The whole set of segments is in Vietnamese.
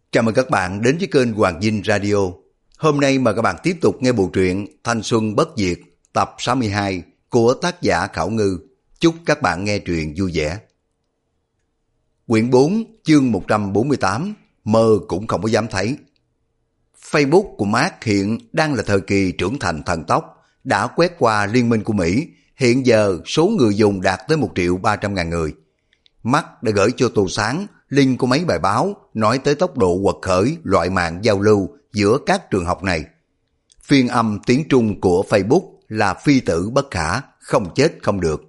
Chào mừng các bạn đến với kênh Hoàng Dinh Radio. Hôm nay mời các bạn tiếp tục nghe bộ truyện Thanh Xuân Bất Diệt tập 62 của tác giả Khảo Ngư. Chúc các bạn nghe truyện vui vẻ. Quyển 4 chương 148 mơ cũng không có dám thấy. Facebook của Mark hiện đang là thời kỳ trưởng thành thần tốc, đã quét qua liên minh của Mỹ. Hiện giờ số người dùng đạt tới 1.300.000 người. Mark đã gửi cho Tô Sáng link của mấy bài báo nói tới tốc độ quật khởi loại mạng giao lưu giữa các trường học này. Phiên âm tiếng Trung của Facebook là phi tử bất khả, không chết không được.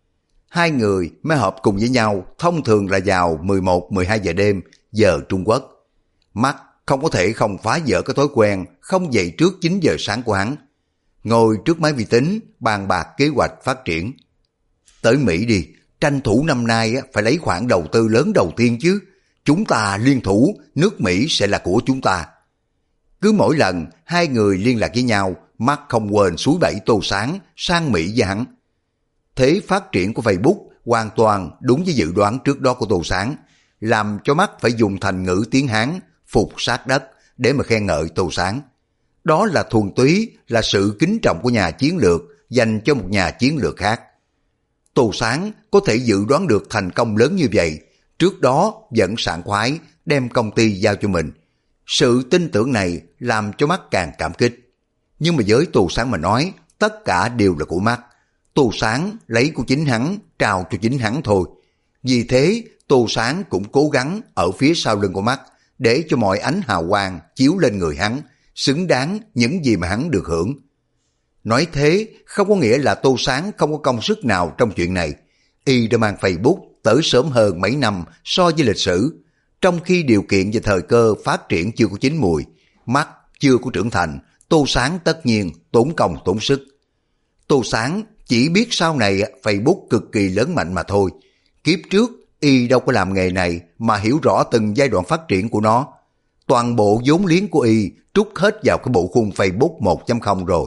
Hai người mới họp cùng với nhau thông thường là vào 11-12 giờ đêm giờ Trung Quốc. Mark không có thể không phá vỡ cái thói quen không dậy trước 9 giờ sáng của hắn. Ngồi trước máy vi tính bàn bạc kế hoạch phát triển. Tới Mỹ đi, tranh thủ năm nay phải lấy khoản đầu tư lớn đầu tiên chứ. Chúng ta liên thủ, nước Mỹ sẽ là của chúng ta. Cứ mỗi lần hai người liên lạc với nhau, Mark không quên xúi bẫy Tô Sáng sang Mỹ với hắn. Thế phát triển của Facebook hoàn toàn đúng với dự đoán trước đó của Tô Sáng, làm cho Mark phải dùng thành ngữ tiếng Hán phục sát đất để mà khen ngợi Tô Sáng. Đó là thuần túy là sự kính trọng của nhà chiến lược dành cho một nhà chiến lược khác. Tô Sáng có thể dự đoán được thành công lớn như vậy, trước đó vẫn sảng khoái đem công ty giao cho mình. Sự tin tưởng này làm cho Mark càng cảm kích. Nhưng mà với Tô Sáng mà nói, tất cả đều là của Mark. Tô Sáng lấy của chính hắn, trao cho chính hắn thôi. Vì thế, Tô Sáng cũng cố gắng ở phía sau lưng của Mark để cho mọi ánh hào quang chiếu lên người hắn, xứng đáng những gì mà hắn được hưởng. Nói thế không có nghĩa là Tô Sáng không có công sức nào trong chuyện này. Y đã mang Facebook tới sớm hơn mấy năm so với lịch sử. Trong khi điều kiện và thời cơ phát triển chưa có chín mùi, Mark chưa có trưởng thành, Tô Sáng tất nhiên tốn công tốn sức. Tô Sáng chỉ biết sau này Facebook cực kỳ lớn mạnh mà thôi. Kiếp trước Y đâu có làm nghề này mà hiểu rõ từng giai đoạn phát triển của nó. Toàn bộ vốn liếng của Y trút hết vào cái bộ khung Facebook 1.0 rồi.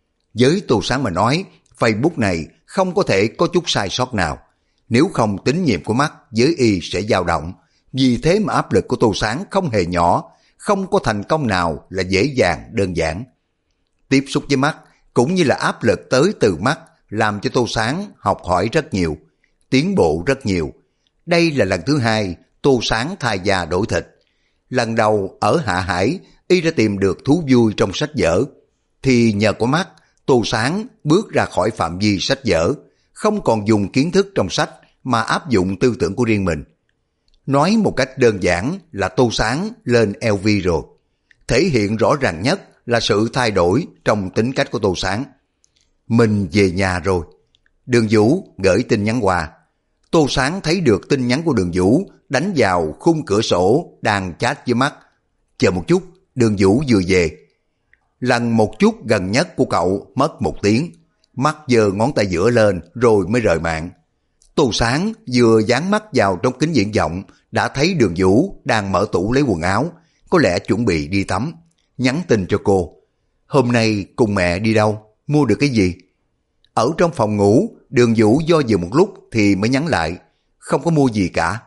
Với Tô Sáng mà nói, Facebook này không có thể có chút sai sót nào. Nếu không tín nhiệm của Mark với Y sẽ dao động. Vì thế mà áp lực của Tô Sáng không hề nhỏ, không có thành công nào là dễ dàng đơn giản. Tiếp xúc với Mark cũng như là áp lực tới từ Mark làm cho Tô Sáng học hỏi rất nhiều, tiến bộ rất nhiều. Đây là lần thứ hai Tô Sáng thay da đổi thịt. Lần đầu ở Hạ Hải, Y đã tìm được thú vui trong sách vở. Thì nhờ có Mark, Tô Sáng bước ra khỏi phạm vi sách vở, không còn dùng kiến thức trong sách mà áp dụng tư tưởng của riêng mình. Nói một cách đơn giản là Tô Sáng lên LV rồi. Thể hiện rõ ràng nhất là sự thay đổi trong tính cách của Tô Sáng. Mình về nhà rồi. Đường Vũ gửi tin nhắn qua. Tô Sáng thấy được tin nhắn của Đường Vũ đánh vào khung cửa sổ đang chat với Mark. Chờ một chút, Đường Vũ vừa về. Lần một chút gần nhất của cậu mất 1 tiếng. Mark giơ ngón tay giữa lên rồi mới rời mạng. Tô Sáng vừa dán mắt vào trong kính viễn vọng đã thấy Đường Vũ đang mở tủ lấy quần áo, có lẽ chuẩn bị đi tắm. Nhắn tin cho cô. Hôm nay cùng mẹ đi đâu? Mua được cái gì? Ở trong phòng ngủ, Đường Vũ do dự một lúc thì mới nhắn lại. Không có mua gì cả.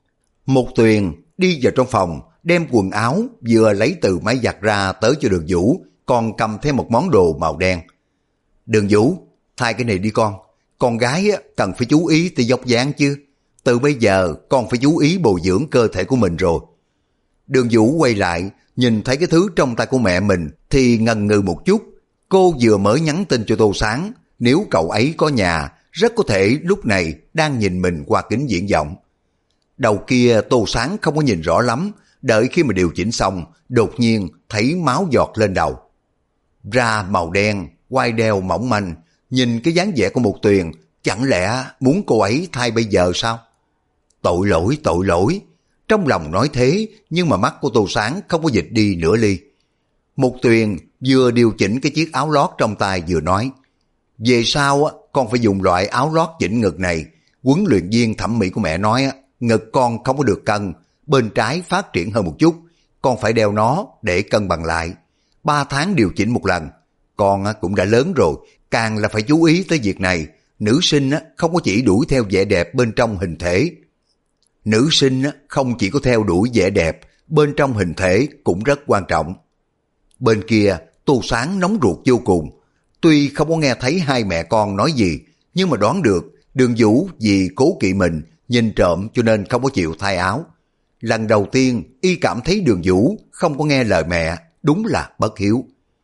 Một Tuyền đi vào trong phòng, đem quần áo vừa lấy từ máy giặt ra tới cho Đường Vũ, còn cầm thêm một món đồ màu đen. Đường Vũ, thay cái này đi con. Con gái cần phải chú ý tới dốc dáng chứ. Từ bây giờ con phải chú ý bồi dưỡng cơ thể của mình rồi. Đường Vũ quay lại, nhìn thấy cái thứ trong tay của mẹ mình thì ngần ngừ một chút. Cô vừa mới nhắn tin cho Tô Sáng, nếu cậu ấy có nhà, rất có thể lúc này đang nhìn mình qua kính viễn vọng. Đầu kia Tô Sáng không có nhìn rõ lắm, đợi khi mà điều chỉnh xong, đột nhiên thấy máu giọt lên đầu. Ra màu đen, quai đeo mỏng manh, nhìn cái dáng vẻ của một Tuyền, chẳng lẽ muốn cô ấy thay bây giờ sao? Tội lỗi. Trong lòng nói thế, nhưng mà mắt của Tô Sáng không có dịch đi nửa ly. Một Tuyền vừa điều chỉnh cái chiếc áo lót trong tay vừa nói, về sau con phải dùng loại áo lót chỉnh ngực này. Huấn luyện viên thẩm mỹ của mẹ nói ngực con không có được cân, bên trái phát triển hơn một chút, con phải đeo nó để cân bằng lại. 3 tháng điều chỉnh một lần. Con cũng đã lớn rồi, càng là phải chú ý tới việc này. Nữ sinh không có chỉ đuổi theo vẻ đẹp bên trong hình thể. Nữ sinh không chỉ có theo đuổi vẻ đẹp bên trong hình thể cũng rất quan trọng. Bên kia, Tô Sáng nóng ruột vô cùng. Tuy không có nghe thấy hai mẹ con nói gì, nhưng mà đoán được Đường Vũ vì cố kỵ mình, nhìn trộm cho nên không có chịu thay áo. Lần đầu tiên y cảm thấy Đường Vũ không có nghe lời mẹ, đúng là bất hiếu.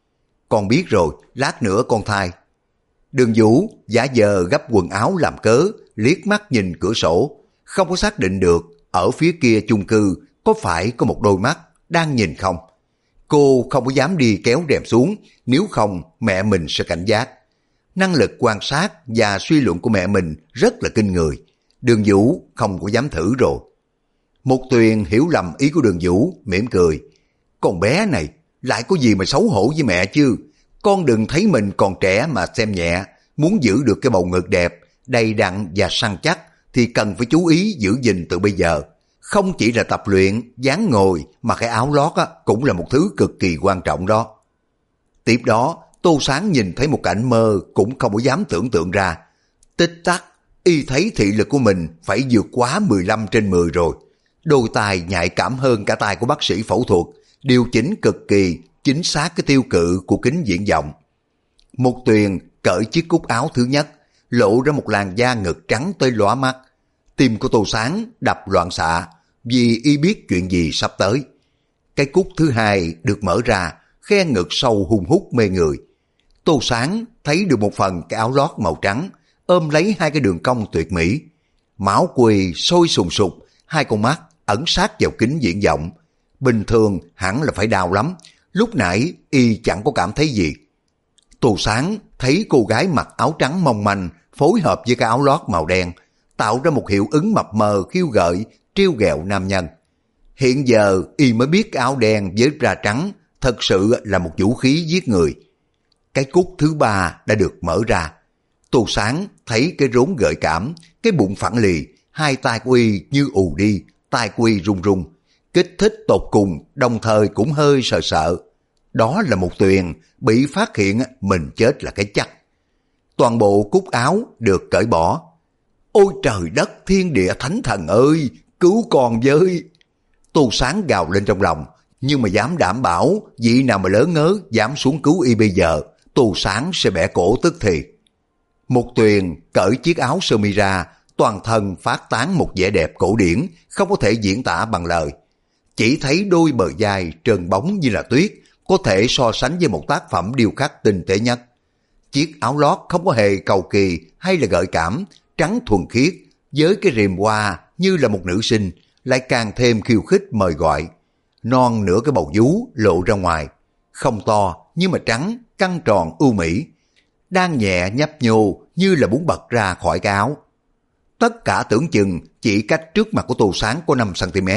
Con biết rồi, lát nữa con thay. Đường Vũ giả vờ gấp quần áo làm cớ, liếc mắt nhìn cửa sổ, không có xác định được ở phía kia chung cư có phải có một đôi mắt đang nhìn không. Cô không có dám đi kéo rèm xuống, nếu không mẹ mình sẽ cảnh giác. Năng lực quan sát và suy luận của mẹ mình rất là kinh người. Đường Vũ không có dám thử rồi. Mục Tuyền hiểu lầm ý của Đường Vũ, mỉm cười. Con bé này lại có gì mà xấu hổ với mẹ chứ. Con đừng thấy mình còn trẻ mà xem nhẹ. Muốn giữ được cái bầu ngực đẹp, đầy đặn và săn chắc thì cần phải chú ý giữ gìn từ bây giờ. Không chỉ là tập luyện, dáng ngồi mà cái áo lót cũng là một thứ cực kỳ quan trọng đó. Tiếp đó, Tô Sáng nhìn thấy một cảnh mơ cũng không có dám tưởng tượng ra. Tích tắc, y thấy thị lực của mình phải vượt quá 15/10 rồi. Đôi tai nhạy cảm hơn cả tai của bác sĩ phẫu thuật, điều chỉnh cực kỳ chính xác cái tiêu cự của kính viễn vọng. Mục Tuyền cởi chiếc cúc áo thứ nhất, lộ ra một làn da ngực trắng tới lóa mắt. Tim của Tô Sáng đập loạn xạ vì y biết chuyện gì sắp tới. Cái cúc thứ hai được mở ra, khe ngực sâu hung hút mê người. Tô Sáng thấy được một phần cái áo lót màu trắng, ôm lấy hai cái đường cong tuyệt mỹ. Máu quỳ sôi sùng sục, hai con mắt ẩn sát vào kính viễn vọng. Bình thường hẳn là phải đau lắm, lúc nãy y chẳng có cảm thấy gì. Tô Sáng thấy cô gái mặc áo trắng mong manh phối hợp với cái áo lót màu đen, tạo ra một hiệu ứng mập mờ khiêu gợi, trêu ghẹo nam nhân. Hiện giờ y mới biết cái áo đen với da trắng thật sự là một vũ khí giết người. Cái cúc thứ ba đã được mở ra. Tô Sáng thấy cái rốn gợi cảm, cái bụng phẳng lì, hai tay của y như ù đi, tay của y run run. Kích thích tột cùng, đồng thời cũng hơi sợ sợ. Đó là Mục Tuyền bị phát hiện mình chết là cái chắc. Toàn bộ cúc áo được cởi bỏ. Ôi trời đất thiên địa thánh thần ơi, cứu con với! Tô Sáng gào lên trong lòng, nhưng mà dám đảm bảo vị nào mà lớn ngớ dám xuống cứu y bây giờ, Tô Sáng sẽ bẻ cổ tức thì. Mục Tuyền cởi chiếc áo sơ mi ra, toàn thân phát tán một vẻ đẹp cổ điển, không có thể diễn tả bằng lời. Chỉ thấy đôi bờ vai trơn bóng như là tuyết, có thể so sánh với một tác phẩm điêu khắc tinh tế nhất. Chiếc áo lót không có hề cầu kỳ hay là gợi cảm, trắng thuần khiết, với cái rìm hoa như là một nữ sinh, lại càng thêm khiêu khích mời gọi. Non nửa cái bầu vú lộ ra ngoài, không to nhưng mà trắng, căng tròn ưu mỹ, đang nhẹ nhấp nhô như là muốn bật ra khỏi cái áo. Tất cả tưởng chừng chỉ cách trước mặt của Tô Sáng có 5cm.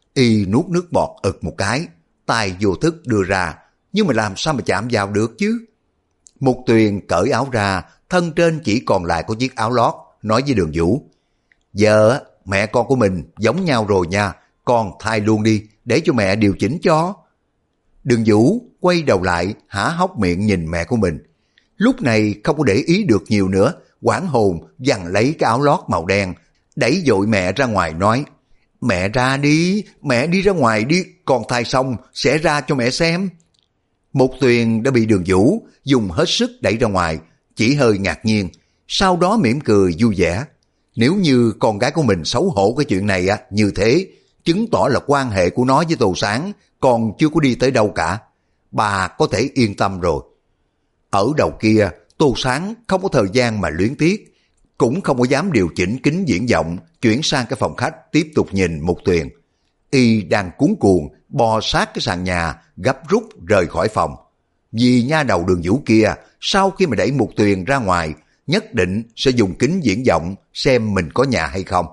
Y nuốt nước bọt ực một cái, tay vô thức đưa ra, nhưng mà làm sao mà chạm vào được chứ? Mục Tuyền cởi áo ra, thân trên chỉ còn lại có chiếc áo lót, nói với Đường Vũ. Giờ mẹ con của mình giống nhau rồi nha, con thay luôn đi, để cho mẹ điều chỉnh cho. Đường Vũ quay đầu lại, há hốc miệng nhìn mẹ của mình. Lúc này không có để ý được nhiều nữa, hoảng hồn giằng lấy cái áo lót màu đen, đẩy dội mẹ ra ngoài nói. Mẹ ra đi, mẹ đi ra ngoài đi, con thay xong sẽ ra cho mẹ xem. Mục Tuyền đã bị Đường Vũ dùng hết sức đẩy ra ngoài, chỉ hơi ngạc nhiên, sau đó mỉm cười vui vẻ. Nếu như con gái của mình xấu hổ cái chuyện này như thế, chứng tỏ là quan hệ của nó với Tô Sáng còn chưa có đi tới đâu cả. Bà có thể yên tâm rồi. Ở đầu kia, Tô Sáng không có thời gian mà luyến tiếc, cũng không có dám điều chỉnh kính viễn vọng, chuyển sang cái phòng khách tiếp tục nhìn Mục Tuyền. Y đang cuống cuồng bò sát cái sàn nhà, gấp rút rời khỏi phòng. Vì nha đầu Đường Vũ kia, sau khi mà đẩy Mục Tuyền ra ngoài, nhất định sẽ dùng kính viễn vọng xem mình có nhà hay không.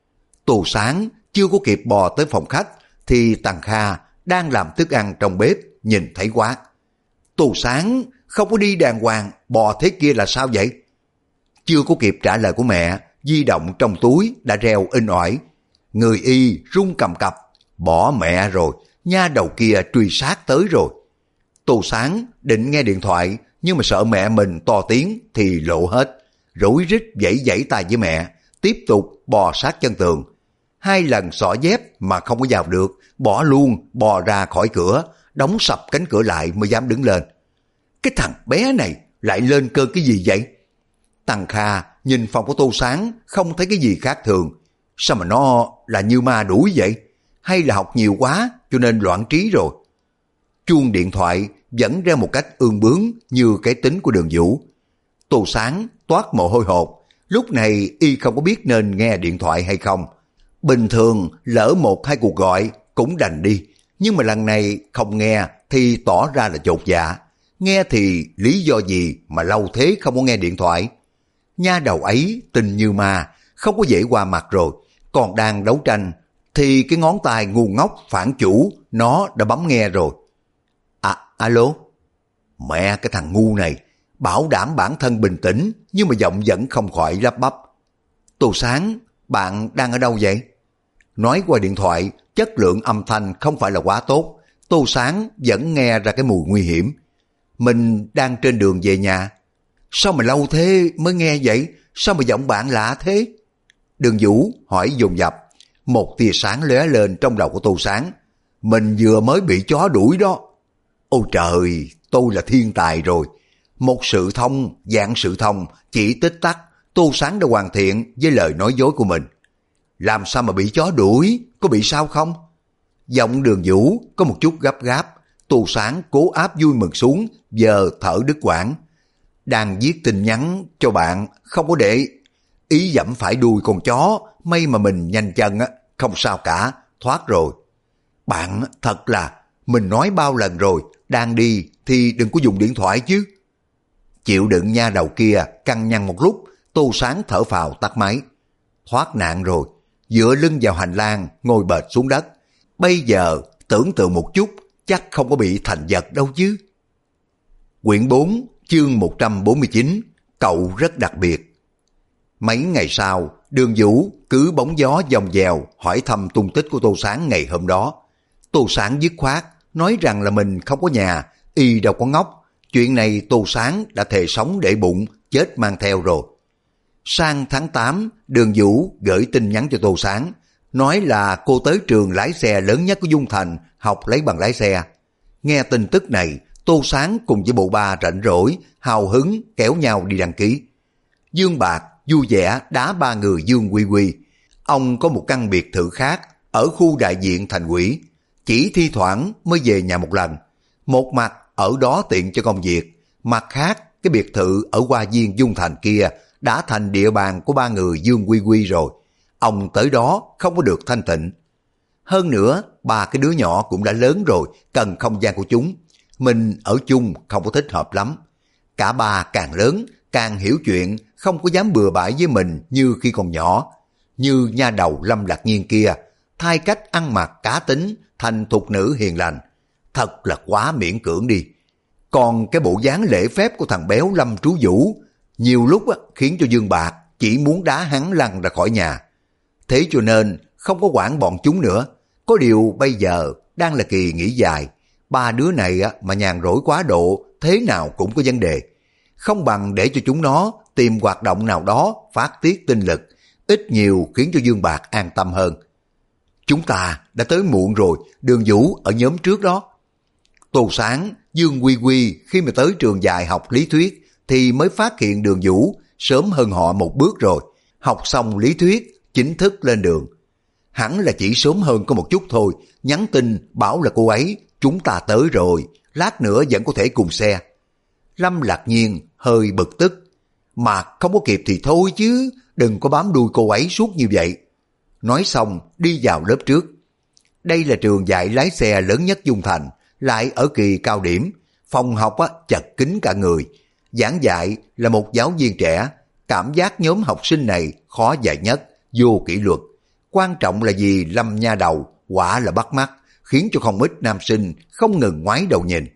Tô Sáng chưa có kịp bò tới phòng khách thì Tằng Kha đang làm thức ăn trong bếp nhìn thấy quát. Tô Sáng không có đi đàng hoàng, bò thế kia là sao vậy? Chưa có kịp trả lời của mẹ, di động trong túi đã reo inh ỏi. Người y run cầm cập, bỏ mẹ rồi, nha đầu kia truy sát tới rồi. Tô Sáng định nghe điện thoại, nhưng mà sợ mẹ mình to tiếng thì lộ hết. Rối rít vẫy tay với mẹ, tiếp tục bò sát chân tường. 2 lần xỏ dép mà không có vào được, bỏ luôn, bò ra khỏi cửa, đóng sập cánh cửa lại mới dám đứng lên. Cái thằng bé này lại lên cơn cái gì vậy? Tăng Kha nhìn phòng của Tô Sáng không thấy cái gì khác thường. Sao mà nó là như ma đuổi vậy? Hay là học nhiều quá cho nên loạn trí rồi? Chuông điện thoại dẫn ra một cách ương bướng như cái tính của Đường Vũ. Tô Sáng toát mồ hôi hột. Lúc này y không có biết nên nghe điện thoại hay không. Bình thường lỡ 1-2 cuộc gọi cũng đành đi. Nhưng mà lần này không nghe thì tỏ ra là chột dạ. Nghe thì lý do gì mà lâu thế không có nghe điện thoại? Nha đầu ấy tình như ma, không có dễ qua mặt rồi. Còn đang đấu tranh thì cái ngón tay ngu ngốc phản chủ nó đã bấm nghe rồi. Alo? Mẹ cái thằng ngu này, bảo đảm bản thân bình tĩnh nhưng mà giọng vẫn không khỏi lắp bắp. Tô Sáng, bạn đang ở đâu vậy? Nói qua điện thoại, chất lượng âm thanh không phải là quá tốt. Tô Sáng vẫn nghe ra cái mùi nguy hiểm. Mình đang trên đường về nhà. Sao mà lâu thế mới nghe vậy? Sao mà giọng bạn lạ thế? Đường Vũ hỏi dồn dập. Một tia sáng lóe lên trong đầu của Tô Sáng. Mình vừa mới bị chó đuổi đó. Ôi trời, tôi là thiên tài rồi. Một sự thông, dạng sự thông, chỉ tích tắc, Tô Sáng đã hoàn thiện với lời nói dối của mình. Làm sao mà bị chó đuổi, có bị sao không? Giọng Đường Vũ có một chút gấp gáp, Tô Sáng cố áp vui mừng xuống, giờ thở đứt quãng. Đang viết tin nhắn cho bạn, không có để ý dẫm phải đuôi con chó, may mà mình nhanh chân á, không sao cả, thoát rồi. Bạn thật là, mình nói bao lần rồi, đang đi thì đừng có dùng điện thoại chứ. Chịu đựng nha đầu kia căng nhăn một lúc, Tô Sáng thở phào tắt máy. Thoát nạn rồi, dựa lưng vào hành lang, ngồi bệt xuống đất. Bây giờ tưởng tượng một chút, chắc không có bị thành vật đâu chứ. Quyển 4, chương 149, cậu rất đặc biệt. Mấy ngày sau, Đường Vũ cứ bóng gió dòng dèo hỏi thăm tung tích của Tô Sáng ngày hôm đó. Tô Sáng dứt khoát, nói rằng là mình không có nhà, y đâu có ngốc. Chuyện này Tô Sáng đã thề sống để bụng, chết mang theo rồi. Sang tháng 8, Đường Vũ gửi tin nhắn cho Tô Sáng, nói là cô tới trường lái xe lớn nhất của Dung Thành học lấy bằng lái xe. Nghe tin tức này, Tô Sáng cùng với bộ ba rảnh rỗi, hào hứng kéo nhau đi đăng ký. Dương Bạc vui vẻ đá 3 người Dương Quy Quy. Ông có một căn biệt thự khác ở khu đại diện thành ủy, chỉ thi thoảng mới về nhà một lần. Một mặt ở đó tiện cho công việc, mặt khác cái biệt thự ở Hoa Viên Dung Thành kia đã thành địa bàn của 3 người Dương Quy Quy rồi. Ông tới đó không có được thanh tịnh. Hơn nữa, 3 cái đứa nhỏ cũng đã lớn rồi, cần không gian của chúng. Mình ở chung không có thích hợp lắm. Cả 3 càng lớn, càng hiểu chuyện, không có dám bừa bãi với mình như khi còn nhỏ. Như nha đầu Lâm Lạc Nhiên kia, thay cách ăn mặc cá tính thành thục nữ hiền lành. Thật là quá miễn cưỡng đi. Còn cái bộ dáng lễ phép của thằng béo Lâm Trú Vũ, nhiều lúc khiến cho Dương Bạc chỉ muốn đá hắn lăn ra khỏi nhà. Thế cho nên không có quản bọn chúng nữa. Có điều bây giờ đang là kỳ nghỉ dài. 3 đứa này mà nhàn rỗi quá độ, thế nào cũng có vấn đề. Không bằng để cho chúng nó tìm hoạt động nào đó phát tiết tinh lực, ít nhiều khiến cho Dương Bạc an tâm hơn. Chúng ta đã tới muộn rồi, Đường Vũ ở nhóm trước đó. Tô Sáng, Dương Quy Quy khi mà tới trường dài học lý thuyết thì mới phát hiện Đường Vũ sớm hơn họ một bước rồi. Học xong lý thuyết, chính thức lên đường. Hẳn là chỉ sớm hơn có một chút thôi, nhắn tin bảo là cô ấy, chúng ta tới rồi, lát nữa vẫn có thể cùng xe. Lâm Lạc Nhiên hơi bực tức. Mà không có kịp thì thôi chứ, đừng có bám đuôi cô ấy suốt như vậy. Nói xong đi vào lớp trước. Đây là trường dạy lái xe lớn nhất Dung Thành, lại ở kỳ cao điểm. Phòng học chật kín cả người. Giảng dạy là một giáo viên trẻ. Cảm giác nhóm học sinh này khó dạy nhất, vô kỷ luật. Quan trọng là vì Lâm nha đầu quả là bắt mắt, khiến cho không ít nam sinh không ngừng ngoái đầu nhìn.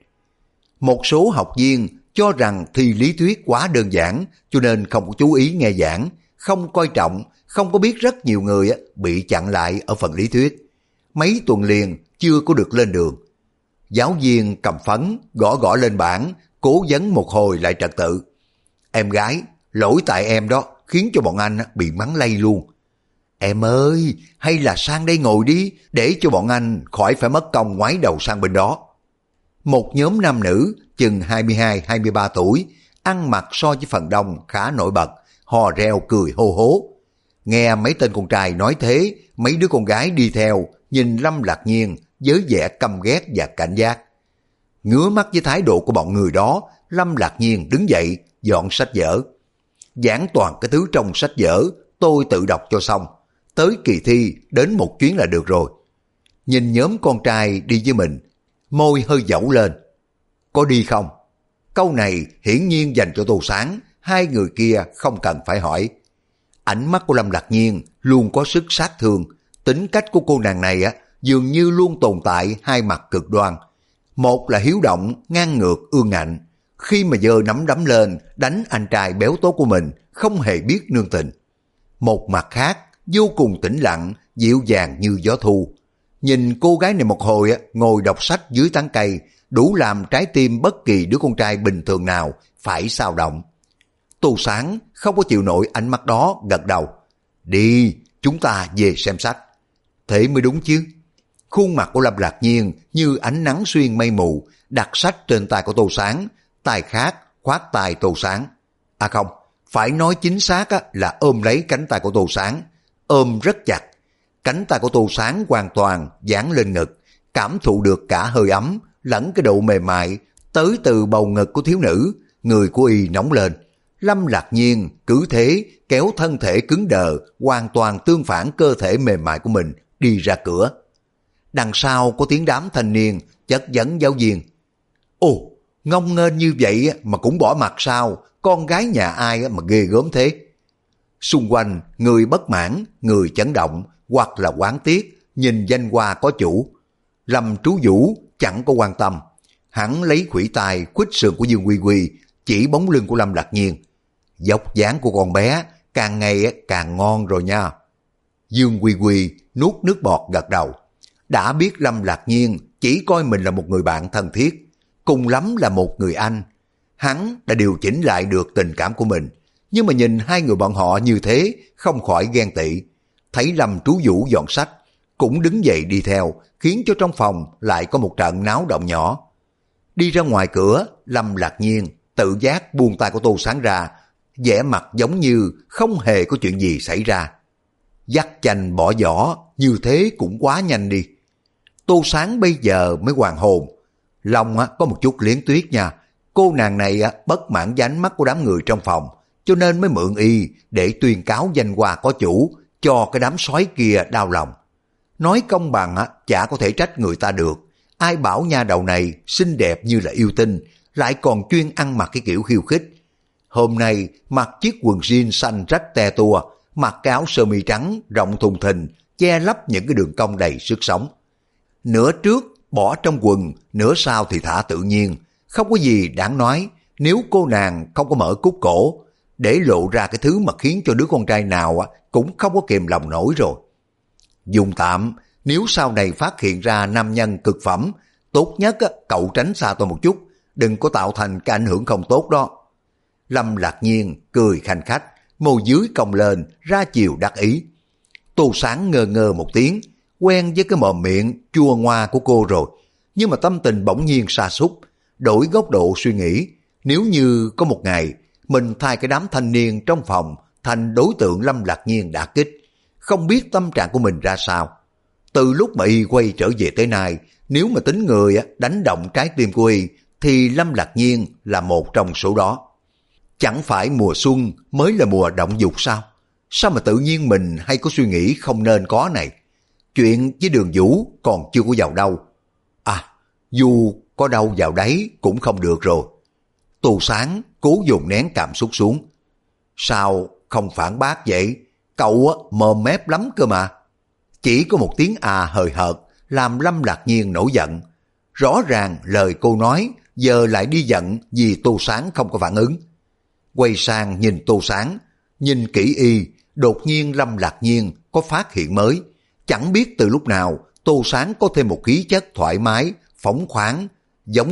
Một số học viên cho rằng thi lý thuyết quá đơn giản, cho nên không có chú ý nghe giảng, không coi trọng, không có biết rất nhiều người bị chặn lại ở phần lý thuyết. Mấy tuần liền chưa có được lên đường. Giáo viên cầm phấn, gõ gõ lên bảng, cố vấn một hồi lại trật tự. Em gái, lỗi tại em đó, khiến cho bọn anh bị mắng lây luôn. Em ơi, hay là sang đây ngồi đi, để cho bọn anh khỏi phải mất công ngoái đầu sang bên đó. Một nhóm nam nữ chừng 22-23 tuổi, ăn mặc so với phần đông khá nổi bật, hò reo cười hô hố. Nghe mấy tên con trai nói thế, mấy đứa con gái đi theo, nhìn Lâm Lạc Nhiên với vẻ căm ghét và cảnh giác. Ngứa mắt với thái độ của bọn người đó, Lâm Lạc Nhiên đứng dậy, dọn sách vở. Giảng toàn cái thứ trong sách vở, tôi tự đọc cho xong. Tới kỳ thi, đến một chuyến là được rồi. Nhìn nhóm con trai đi với mình, môi hơi dẩu lên. Có đi không? Câu này hiển nhiên dành cho Tô Sáng, hai người kia không cần phải hỏi. Ánh mắt của Lâm Lạc Nhiên luôn có sức sát thương, tính cách của cô nàng này dường như luôn tồn tại hai mặt cực đoan. Một là hiếu động, ngang ngược, ương ngạnh. Khi mà giơ nắm đấm lên, đánh anh trai béo tốt của mình, không hề biết nương tình. Một mặt khác, vô cùng tĩnh lặng, dịu dàng như gió thu. Nhìn cô gái này một hồi ngồi đọc sách dưới tán cây, đủ làm trái tim bất kỳ đứa con trai bình thường nào phải xao động. Tô Sáng không có chịu nổi ánh mắt đó, gật đầu. Đi, chúng ta về xem sách. Thế mới đúng chứ. Khuôn mặt của Lâm Lạc Nhiên như ánh nắng xuyên mây mù, đặt sách trên tay của Tô Sáng, tay khác khoát tay Tô Sáng. À không, phải nói chính xác là ôm lấy cánh tay của Tô Sáng, ôm rất chặt. Cánh tay của Tô Sáng hoàn toàn dán lên ngực, cảm thụ được cả hơi ấm lẫn cái độ mềm mại tới từ bầu ngực của thiếu nữ. Người của y nóng lên. Lâm Lạc Nhiên cứ thế kéo thân thể cứng đờ, hoàn toàn tương phản cơ thể mềm mại của mình đi ra cửa. Đằng sau có tiếng đám thanh niên chất vấn giáo viên. Ồ, ngông nghênh như vậy mà cũng bỏ mặt sao? Con gái nhà ai mà ghê gớm thế? Xung quanh người bất mãn, người chấn động hoặc là oán tiếc, nhìn danh hoa có chủ. Lâm Trú Vũ chẳng có quan tâm, hắn lấy khuỷu tay khuýt sườn của Dương Quy Quy, chỉ bóng lưng của Lâm Lạc Nhiên. Dốc dáng của con bé càng ngày càng ngon rồi nha. Dương Quy Quy nuốt nước bọt gật đầu. Đã biết Lâm Lạc Nhiên chỉ coi mình là một người bạn thân thiết, cùng lắm là một người anh. Hắn đã điều chỉnh lại được tình cảm của mình, nhưng mà nhìn hai người bọn họ như thế không khỏi ghen tị. Thấy Lâm Trú Vũ dọn sách, cũng đứng dậy đi theo, khiến cho trong phòng lại có một trận náo động nhỏ. Đi ra ngoài cửa, Lâm Lạc Nhiên tự giác buông tay của Tô Sáng ra, vẻ mặt giống như không hề có chuyện gì xảy ra. Dắt chanh bỏ vỏ, như thế cũng quá nhanh đi. Tô Sáng bây giờ mới hoàn hồn. Lòng có một chút liến tuyết nha. Cô nàng này bất mãn với ánh mắt của đám người trong phòng, cho nên mới mượn y để tuyên cáo danh hoa có chủ, cho cái đám sói kia đau lòng. Nói công bằng chả có thể trách người ta được. Ai bảo nha đầu này xinh đẹp như là yêu tinh, lại còn chuyên ăn mặc cái kiểu khiêu khích. Hôm nay mặc chiếc quần jean xanh rách te tua, mặc cái áo sơ mi trắng rộng thùng thình, che lấp những cái đường cong đầy sức sống. Nửa trước bỏ trong quần, nửa sau thì thả tự nhiên, không có gì đáng nói. Nếu cô nàng không có mở cúc cổ, để lộ ra cái thứ mà khiến cho đứa con trai nào cũng không có kìm lòng nổi rồi. Dùng tạm, nếu sau này phát hiện ra nam nhân cực phẩm, tốt nhất cậu tránh xa tôi một chút, đừng có tạo thành cái ảnh hưởng không tốt đó. Lâm Lạc Nhiên cười khanh khách, môi dưới cong lên, ra chiều đắc ý. Tô Sáng ngơ ngơ một tiếng, quen với cái mồm miệng chua ngoa của cô rồi, nhưng mà tâm tình bỗng nhiên sa sút, đổi góc độ suy nghĩ. Nếu như có một ngày mình thay cái đám thanh niên trong phòng thành đối tượng Lâm Lạc Nhiên đả kích, không biết tâm trạng của mình ra sao. Từ lúc mà y quay trở về tới nay, nếu mà tính người đánh động trái tim của y, thì Lâm Lạc Nhiên là một trong số đó. Chẳng phải mùa xuân mới là mùa động dục sao? Sao mà tự nhiên mình hay có suy nghĩ không nên có này? Chuyện với Đường Vũ còn chưa có vào đâu. À, dù có đâu vào đấy cũng không được rồi. Tô Sáng cố dồn nén cảm xúc xuống. Sao không phản bác vậy? Cậu mồm mép lắm cơ mà. Chỉ có một tiếng à hời hợt làm Lâm Lạc Nhiên nổi giận. Rõ ràng lời cô nói giờ lại đi giận vì Tô Sáng không có phản ứng. Quay sang nhìn Tô Sáng, nhìn kỹ y, đột nhiên Lâm Lạc Nhiên có phát hiện mới. Chẳng biết từ lúc nào Tô Sáng có thêm một khí chất thoải mái, phóng khoáng, giống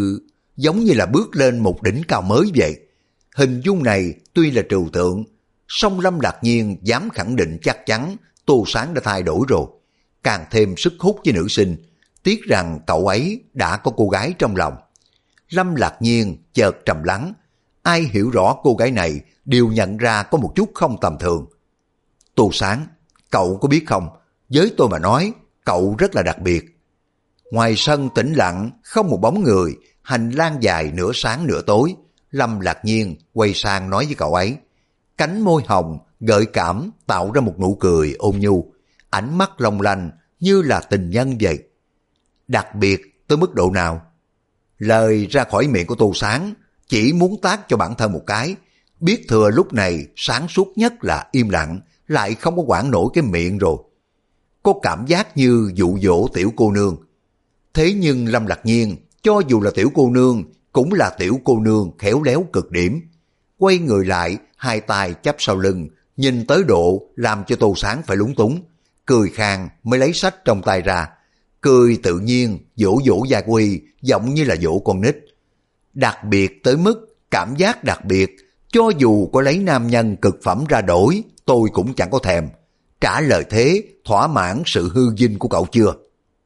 như là bước lên một đỉnh cao mới vậy. Hình dung này tuy là trừu tượng, song Lâm Lạc Nhiên dám khẳng định chắc chắn Tô Sáng đã thay đổi rồi, càng thêm sức hút với nữ sinh, tiếc rằng cậu ấy đã có cô gái trong lòng. Lâm Lạc Nhiên chợt trầm lắng, ai hiểu rõ cô gái này đều nhận ra có một chút không tầm thường. Tô Sáng, cậu có biết không, với tôi mà nói, cậu rất là đặc biệt. Ngoài sân tĩnh lặng, không một bóng người, hành lang dài nửa sáng nửa tối, Lâm Lạc Nhiên quay sang nói với cậu ấy. Cánh môi hồng, gợi cảm tạo ra một nụ cười ôn nhu, ánh mắt long lanh như là tình nhân vậy. Đặc biệt tới mức độ nào? Lời ra khỏi miệng của Tô Sáng chỉ muốn tát cho bản thân một cái, biết thừa lúc này sáng suốt nhất là im lặng, lại không có quản nổi cái miệng rồi. Có cảm giác như dụ dỗ tiểu cô nương. Thế nhưng Lâm Lạc Nhiên, cho dù là tiểu cô nương, cũng là tiểu cô nương khéo léo cực điểm. Quay người lại, hai tay chắp sau lưng, nhìn tới độ làm cho Tô Sáng phải lúng túng. Cười khang mới lấy sách trong tay ra. Cười tự nhiên, dỗ dỗ Gia Quy, giọng như là dỗ con nít. Đặc biệt tới mức, cảm giác đặc biệt, cho dù có lấy nam nhân cực phẩm ra đổi, tôi cũng chẳng có thèm. Trả lời thế, thỏa mãn sự hư vinh của cậu chưa?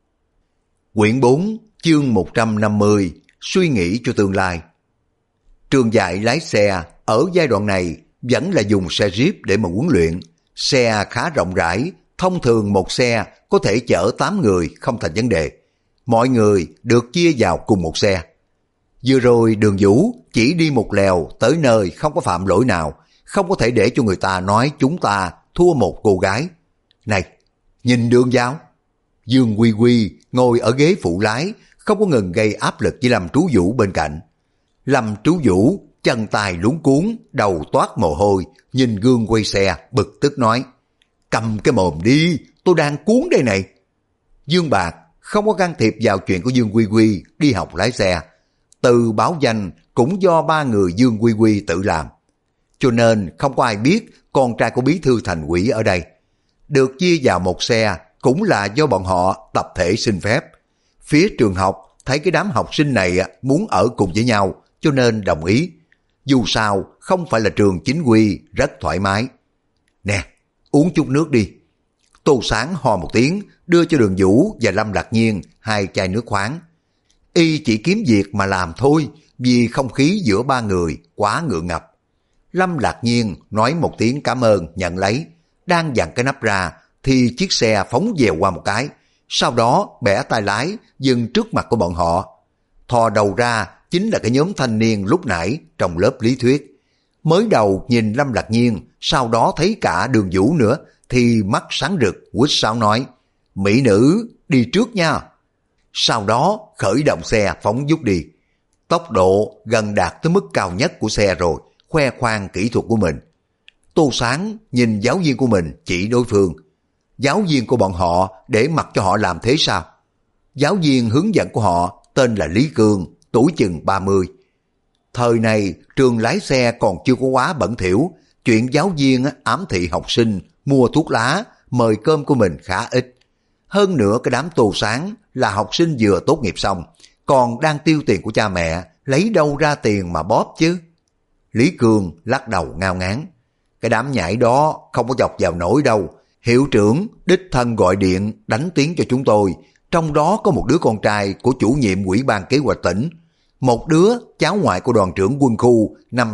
Quyển 4, chương 150, suy nghĩ cho tương lai. Trường dạy lái xe ở giai đoạn này vẫn là dùng xe Jeep để mà huấn luyện. Xe khá rộng rãi, thông thường một xe có thể chở 8 người không thành vấn đề. Mọi người được chia vào cùng một xe. Vừa rồi Đường Vũ chỉ đi một lèo tới nơi không có phạm lỗi nào, không có thể để cho người ta nói chúng ta thua một cô gái. Này, nhìn Đường Giao. Dương Quy Quy ngồi ở ghế phụ lái, không có ngừng gây áp lực với Lâm Trú Vũ bên cạnh. Lâm Trú Vũ chân tay luống cuống, đầu toát mồ hôi, nhìn gương quay xe, bực tức nói, cầm cái mồm đi, tôi đang cuốn đây này. Dương Bạc không có can thiệp vào chuyện của Dương Quy Quy đi học lái xe. Từ báo danh cũng do ba người Dương Quy Quy tự làm. Cho nên không có ai biết con trai của bí thư thành ủy ở đây. Được chia vào một xe cũng là do bọn họ tập thể xin phép. Phía trường học thấy cái đám học sinh này muốn ở cùng với nhau, cho nên đồng ý. Dù sao không phải là trường chính quy, rất thoải mái. Nè, uống chút nước đi. Tô Sáng hò một tiếng, đưa cho Đường Vũ và Lâm Lạc Nhiên 2 chai nước khoáng. Y chỉ kiếm việc mà làm thôi, vì không khí giữa ba người quá ngượng ngập. Lâm Lạc Nhiên nói một tiếng cảm ơn nhận lấy, đang dặn cái nắp ra thì chiếc xe phóng dèo qua một cái, sau đó bẻ tay lái dừng trước mặt của bọn họ. Thò đầu ra chính là cái nhóm thanh niên lúc nãy trong lớp lý thuyết. Mới đầu nhìn Lâm Lạc Nhiên, sau đó thấy cả Đường Vũ nữa thì mắt sáng rực, quýt sáo nói, mỹ nữ đi trước nha. Sau đó khởi động xe phóng vút đi. Tốc độ gần đạt tới mức cao nhất của xe rồi, khoe khoang kỹ thuật của mình. Tô Sáng nhìn giáo viên của mình chỉ đối phương. Giáo viên của bọn họ để mặc cho họ làm thế sao? Giáo viên hướng dẫn của họ tên là Lý Cương, tuổi chừng 30. Thời này trường lái xe còn chưa có quá bẩn thỉu, chuyện giáo viên ám thị học sinh mua thuốc lá, mời cơm của mình khá ít. Hơn nữa cái đám Tô Sáng là học sinh vừa tốt nghiệp xong, còn đang tiêu tiền của cha mẹ, lấy đâu ra tiền mà bóp chứ? Lý Cương lắc đầu ngao ngán. Cái đám nhãi đó không có chọc vào nổi đâu. Hiệu trưởng đích thân gọi điện đánh tiếng cho chúng tôi. Trong đó có một đứa con trai của chủ nhiệm ủy ban kế hoạch tỉnh, một đứa cháu ngoại của đoàn trưởng quân khu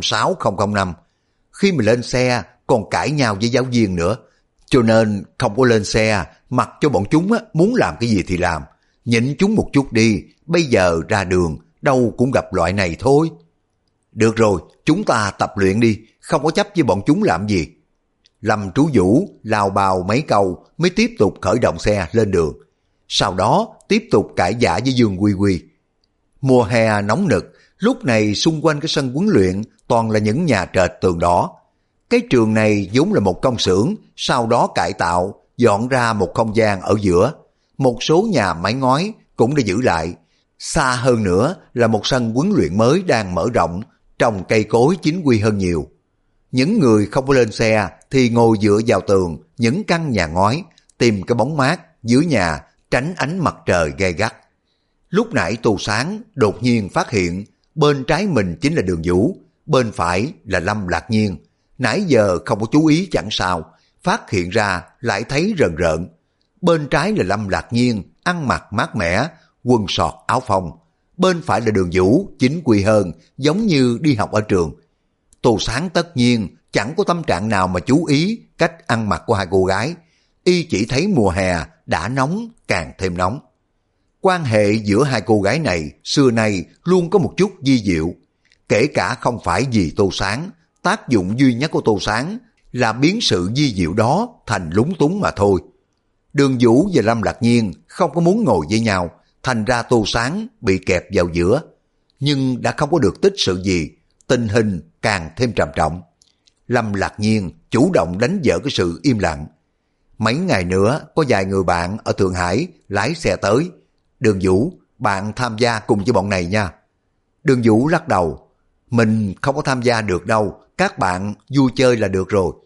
56005. Khi mà lên xe còn cãi nhau với giáo viên nữa, cho nên không có lên xe, mặc cho bọn chúng muốn làm cái gì thì làm. Nhịn chúng một chút đi, bây giờ ra đường đâu cũng gặp loại này thôi. Được rồi, chúng ta tập luyện đi, không có chấp với bọn chúng làm gì. Lâm Trú Vũ lao bào mấy câu mới tiếp tục khởi động xe lên đường. Sau đó tiếp tục cãi vã với Dương Quy Quy. Mùa hè nóng nực, lúc này xung quanh cái sân huấn luyện toàn là những nhà trệt tường đỏ. Cái trường này vốn là một công xưởng, sau đó cải tạo, dọn ra một không gian ở giữa. Một số nhà mái ngói cũng đã giữ lại. Xa hơn nữa là một sân huấn luyện mới đang mở rộng, trồng cây cối chính quy hơn nhiều. Những người không có lên xe thì ngồi dựa vào tường những căn nhà ngói, tìm cái bóng mát dưới nhà, tránh ánh mặt trời gay gắt. Lúc nãy Tô Sáng đột nhiên phát hiện bên trái mình chính là Đường Vũ, bên phải là Lâm Lạc Nhiên. Nãy giờ không có chú ý chẳng sao, phát hiện ra lại thấy rần rợn. Bên trái là Lâm Lạc Nhiên, ăn mặc mát mẻ, quần sọt áo phông. Bên phải là Đường Vũ, chính quy hơn, giống như đi học ở trường. Tô Sáng tất nhiên chẳng có tâm trạng nào mà chú ý cách ăn mặc của hai cô gái. Y chỉ thấy mùa hè đã nóng càng thêm nóng. Quan hệ giữa hai cô gái này xưa nay luôn có một chút vi diệu. Kể cả không phải vì Tô Sáng, tác dụng duy nhất của Tô Sáng là biến sự vi diệu đó thành lúng túng mà thôi. Đường Vũ và Lâm Lạc Nhiên không có muốn ngồi với nhau, thành ra Tô Sáng bị kẹp vào giữa. Nhưng đã không có được tích sự gì, tình hình càng thêm trầm trọng. Lâm Lạc Nhiên chủ động đánh vỡ cái sự im lặng. Mấy ngày nữa có vài người bạn ở Thượng Hải lái xe tới. Đường Vũ, bạn tham gia cùng với bọn này nha. Đường Vũ lắc đầu. Mình không có tham gia được đâu, các bạn vui chơi là được rồi.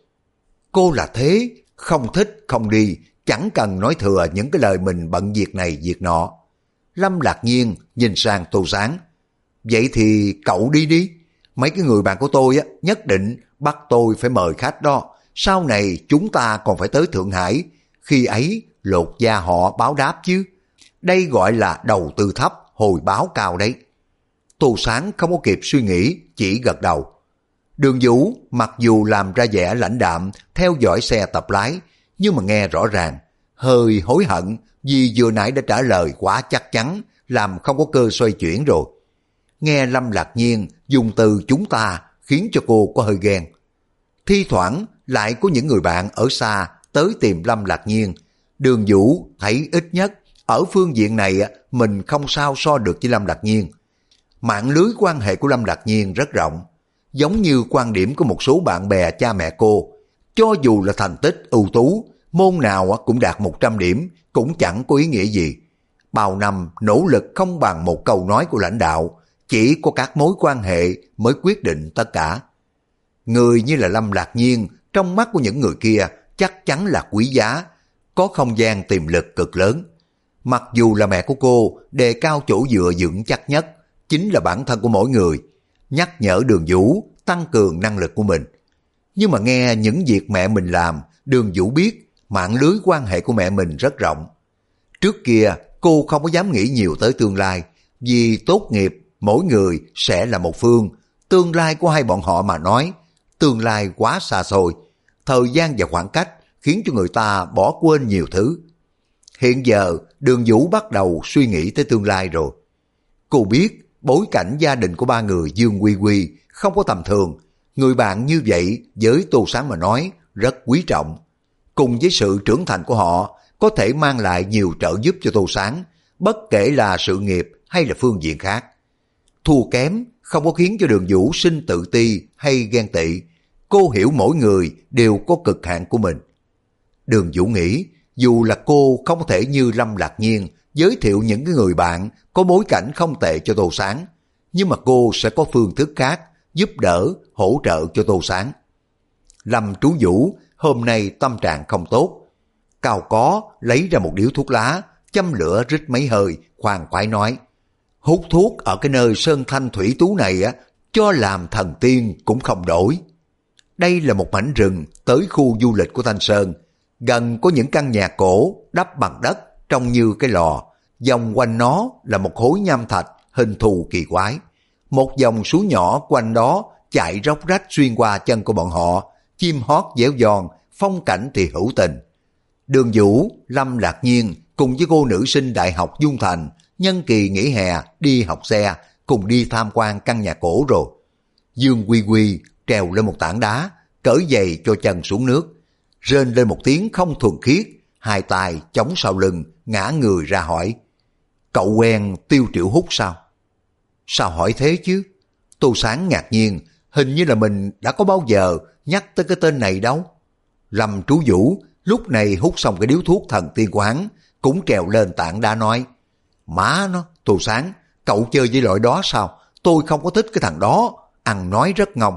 Cô là thế, không thích không đi, chẳng cần nói thừa những cái lời mình bận việc này việc nọ. Lâm Lạc Nhiên nhìn sang Tô Sáng. Vậy thì cậu đi đi. Mấy cái người bạn của tôi á, nhất định bắt tôi phải mời khách đó. Sau này chúng ta còn phải tới Thượng Hải. Khi ấy lột da họ báo đáp chứ. Đây gọi là đầu tư thấp, hồi báo cao đấy. Tô Sáng không có kịp suy nghĩ, chỉ gật đầu. Đường Vũ mặc dù làm ra vẻ lãnh đạm, theo dõi xe tập lái, nhưng mà nghe rõ ràng, hơi hối hận vì vừa nãy đã trả lời quá chắc chắn, làm không có cơ xoay chuyển rồi. Nghe Lâm Lạc Nhiên dùng từ chúng ta khiến cho cô có hơi ghen. Thi thoảng lại có những người bạn ở xa tới tìm Lâm Lạc Nhiên. Đường Vũ thấy ít nhất ở phương diện này mình không sao so được với Lâm Lạc Nhiên. Mạng lưới quan hệ của Lâm Lạc Nhiên rất rộng, giống như quan điểm của một số bạn bè cha mẹ cô. Cho dù là thành tích ưu tú, môn nào cũng đạt 100 điểm, cũng chẳng có ý nghĩa gì. Bao năm nỗ lực không bằng một câu nói của lãnh đạo, chỉ có các mối quan hệ mới quyết định tất cả. Người như là Lâm Lạc Nhiên, trong mắt của những người kia chắc chắn là quý giá, có không gian tiềm lực cực lớn. Mặc dù là mẹ của cô đề cao chỗ dựa vững chắc nhất, chính là bản thân của mỗi người, nhắc nhở Đường Vũ tăng cường năng lực của mình. Nhưng mà nghe những việc mẹ mình làm, Đường Vũ biết mạng lưới quan hệ của mẹ mình rất rộng. Trước kia cô không có dám nghĩ nhiều tới tương lai, vì tốt nghiệp mỗi người sẽ là một phương, tương lai của hai bọn họ mà nói, tương lai quá xa xôi, thời gian và khoảng cách khiến cho người ta bỏ quên nhiều thứ. Hiện giờ Đường Vũ bắt đầu suy nghĩ tới tương lai rồi. Cô biết bối cảnh gia đình của ba người Dương Quy Quy không có tầm thường, người bạn như vậy với Tô Sáng mà nói rất quý trọng. Cùng với sự trưởng thành của họ có thể mang lại nhiều trợ giúp cho Tô Sáng, bất kể là sự nghiệp hay là phương diện khác. Thua kém không có khiến cho Đường Vũ sinh tự ti hay ghen tị. Cô hiểu mỗi người đều có cực hạn của mình. Đường Vũ nghĩ dù là cô không thể như Lâm Lạc Nhiên giới thiệu những cái người bạn có bối cảnh không tệ cho Tô Sáng, nhưng mà cô sẽ có phương thức khác giúp đỡ, hỗ trợ cho Tô Sáng. Lâm Trú Vũ hôm nay tâm trạng không tốt. Cao Có lấy ra một điếu thuốc lá, châm lửa rít mấy hơi, khoan khoái nói: hút thuốc ở cái nơi sơn thanh thủy tú này cho làm thần tiên cũng không đổi. Đây là một mảnh rừng tới khu du lịch của Thanh Sơn, gần có những căn nhà cổ đắp bằng đất trông như cái lò, vòng quanh nó là một khối nham thạch hình thù kỳ quái. Một dòng suối nhỏ quanh đó chạy róc rách xuyên qua chân của bọn họ, chim hót véo giòn, phong cảnh thì hữu tình. Đường Vũ, Lâm Lạc Nhiên cùng với cô nữ sinh Đại học Dung Thành nhân kỳ nghỉ hè đi học xe, cùng đi tham quan căn nhà cổ rồi. Dương Quy Quy trèo lên một tảng đá, cởi giày cho chân xuống nước, rên lên một tiếng không thuần khiết, hai tay chống sau lưng, ngã người ra hỏi: cậu quen Tiêu Triệu Hút sao? Sao hỏi thế chứ? Tô Sáng ngạc nhiên, hình như là mình đã có bao giờ nhắc tới cái tên này đâu. Lâm Trú Vũ lúc này hút xong cái điếu thuốc thần tiên của hắn, cũng trèo lên tảng đá nói: má nó, Tô Sáng, cậu chơi với loại đó sao? Tôi không có thích cái thằng đó, ăn nói rất ngông.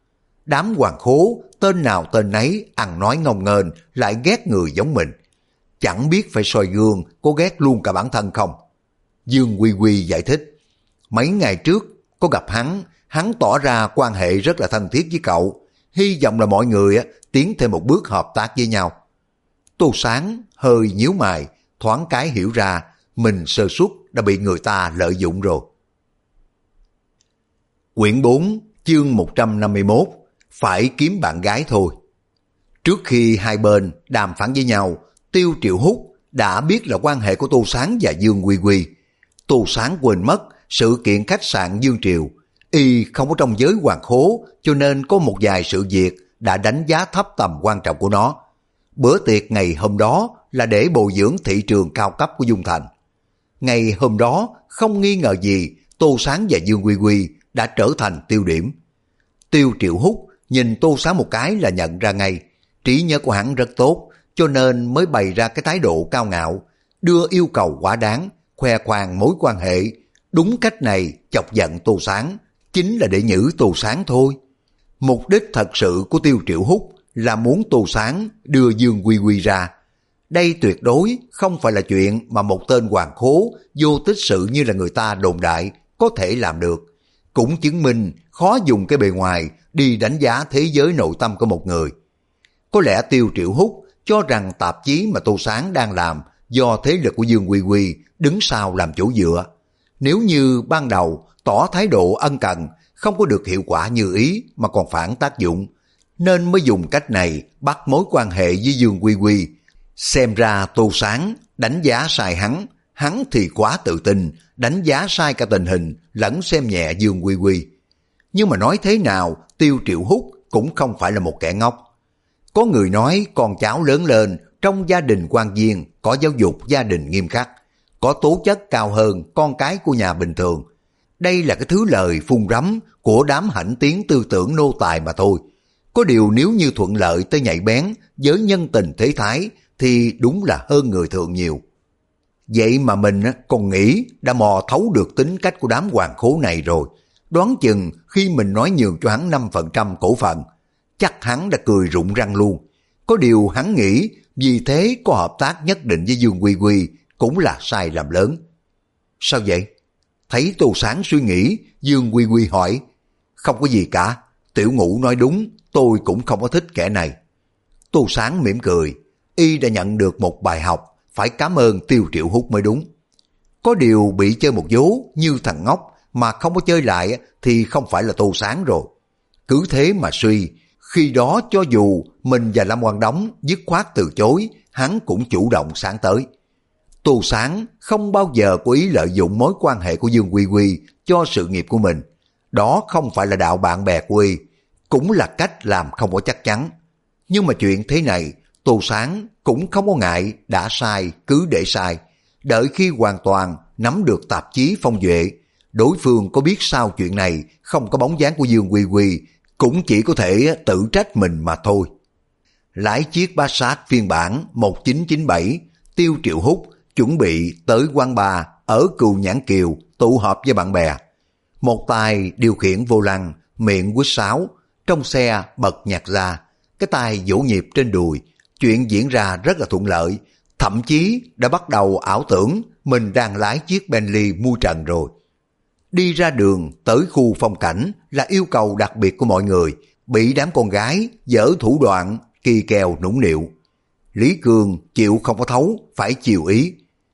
Đám hoàng khố, tên nào tên nấy, ăn nói ngông nghênh, lại ghét người giống mình. Chẳng biết phải soi gương, có ghét luôn cả bản thân không? Dương Quy Quy giải thích: mấy ngày trước có gặp hắn tỏ ra quan hệ rất là thân thiết với cậu. hy vọng là mọi người tiến thêm một bước hợp tác với nhau. Tô Sáng hơi nhíu mày, thoáng cái hiểu ra mình sơ suất đã bị người ta lợi dụng rồi. Quyển 4, chương 151, phải kiếm bạn gái thôi. Trước khi hai bên đàm phán với nhau, Tiêu Triệu Húc đã biết là quan hệ của Tô Sáng và Dương Quy Quy. Tô Sáng quên mất sự kiện khách sạn Dương Triều. Y không có trong giới hoàng khố, cho nên có một vài sự việc đã đánh giá thấp tầm quan trọng của nó. Bữa tiệc ngày hôm đó là để bồi dưỡng thị trường cao cấp của Dung Thành. Ngày hôm đó, không nghi ngờ gì, Tô Sáng và Dương Quy Quy đã trở thành tiêu điểm. Tiêu Triệu Húc nhìn Tô Sáng một cái là nhận ra ngay, trí nhớ của hắn rất tốt, cho nên mới bày ra cái thái độ cao ngạo, đưa yêu cầu quá đáng, khoe khoang mối quan hệ. Đúng cách này chọc giận Tô Sáng, chính là để nhử Tô Sáng thôi. Mục đích thật sự của Tiêu Triệu Húc là muốn Tô Sáng đưa Dương Quy Quy ra. Đây tuyệt đối không phải là chuyện mà một tên hoàng khố vô tích sự như là người ta đồn đại có thể làm được. Cũng chứng minh khó dùng cái bề ngoài đi đánh giá thế giới nội tâm của một người. Có lẽ Tiêu Triệu Húc cho rằng tạp chí mà Tô Sáng đang làm do thế lực của Dương Quy Quy đứng sau làm chỗ dựa. Nếu như ban đầu tỏ thái độ ân cần, không có được hiệu quả như ý mà còn phản tác dụng, nên mới dùng cách này bắt mối quan hệ với Dương Quy Quy. Xem ra Tô Sáng đánh giá sai hắn thì quá tự tin, đánh giá sai cả tình hình lẫn xem nhẹ Dương Quy Quy. Nhưng mà nói thế nào, Tiêu Triệu Húc cũng không phải là một kẻ ngốc. Có người nói con cháu lớn lên trong gia đình quan viên có giáo dục gia đình nghiêm khắc, có tố chất cao hơn con cái của nhà bình thường. Đây là cái thứ lời phun rắm của đám hãnh tiến tư tưởng nô tài mà thôi. Có điều nếu như thuận lợi tới nhạy bén với nhân tình thế thái thì đúng là hơn người thường nhiều. Vậy mà mình còn nghĩ đã mò thấu được tính cách của đám hoàng khố này rồi. Đoán chừng khi mình nói nhường cho hắn 5% cổ phần, chắc hắn đã cười rụng răng luôn. Có điều hắn nghĩ vì thế có hợp tác nhất định với Dương Quy Quy cũng là sai lầm lớn. Sao vậy? Thấy Tô Sáng suy nghĩ, Dương Quy Quy hỏi. Không có gì cả, Tiểu Ngũ nói đúng, tôi cũng không có thích kẻ này. Tô Sáng mỉm cười, y đã nhận được một bài học, phải cảm ơn Tiêu Triệu Húc mới đúng. Có điều bị chơi một vố như thằng ngốc mà không có chơi lại thì không phải là Tô Sáng rồi. Cứ thế mà suy, khi đó cho dù mình và Lâm Quang Đống dứt khoát từ chối, hắn cũng chủ động sáng tới. Tô Sáng không bao giờ có ý lợi dụng mối quan hệ của Dương Quy Quy cho sự nghiệp của mình. Đó không phải là đạo bạn bè của y, cũng là cách làm không có chắc chắn. Nhưng mà chuyện thế này, Tô Sáng cũng không có ngại đã sai cứ để sai. Đợi khi hoàn toàn nắm được tạp chí Phong Duệ, đối phương có biết sao chuyện này không có bóng dáng của Dương Quy Quy, cũng chỉ có thể tự trách mình mà thôi. Lái chiếc Passat phiên bản 1997, Tiêu Triệu Húc chuẩn bị tới quán bar ở Cừu Nhãn Kiều tụ họp với bạn bè. Một tay điều khiển vô lăng, miệng quýt sáo, trong xe bật nhạc ra, cái tay vỗ nhịp trên đùi. Chuyện diễn ra rất là thuận lợi, thậm chí đã bắt đầu ảo tưởng mình đang lái chiếc Bentley mua trần rồi. Đi ra đường tới khu phong cảnh là yêu cầu đặc biệt của mọi người, bị đám con gái dở thủ đoạn kỳ kèo nũng nịu. Lý Cương chịu không có thấu, phải chiều ý.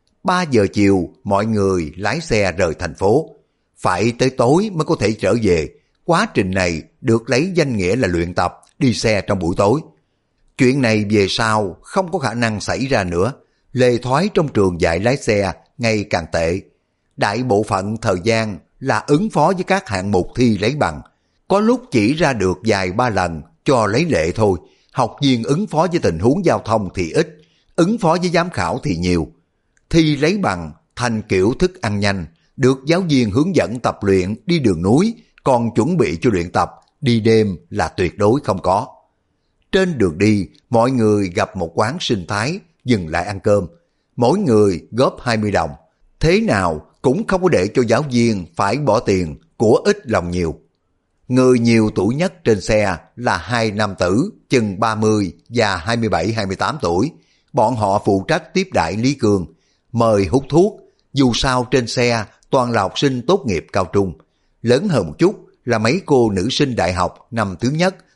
3 giờ chiều mọi người lái xe rời thành phố, phải tới tối mới có thể trở về. Quá trình này được lấy danh nghĩa là luyện tập đi xe trong buổi tối. Chuyện này về sau không có khả năng xảy ra nữa. Lề thoái trong trường dạy lái xe ngày càng tệ. Đại bộ phận thời gian là ứng phó với các hạng mục thi lấy bằng. Có lúc chỉ ra được vài 3 lần cho lấy lệ thôi. Học viên ứng phó với tình huống giao thông thì ít, ứng phó với giám khảo thì nhiều. Thi lấy bằng thành kiểu thức ăn nhanh, được giáo viên hướng dẫn tập luyện đi đường núi, còn chuẩn bị cho luyện tập đi đêm là tuyệt đối không có. Trên đường đi, mọi người gặp một quán sinh thái, dừng lại ăn cơm. Mỗi người góp 20 đồng. Thế nào cũng không có để cho giáo viên phải bỏ tiền, của ít lòng nhiều. Người nhiều tuổi nhất trên xe là 2 nam tử, chừng 30 và 27-28 tuổi. Bọn họ phụ trách tiếp đãi Lý Cương, mời hút thuốc. Dù sao trên xe toàn là học sinh tốt nghiệp cao trung. Lớn hơn một chút là mấy cô nữ sinh đại học năm thứ nhất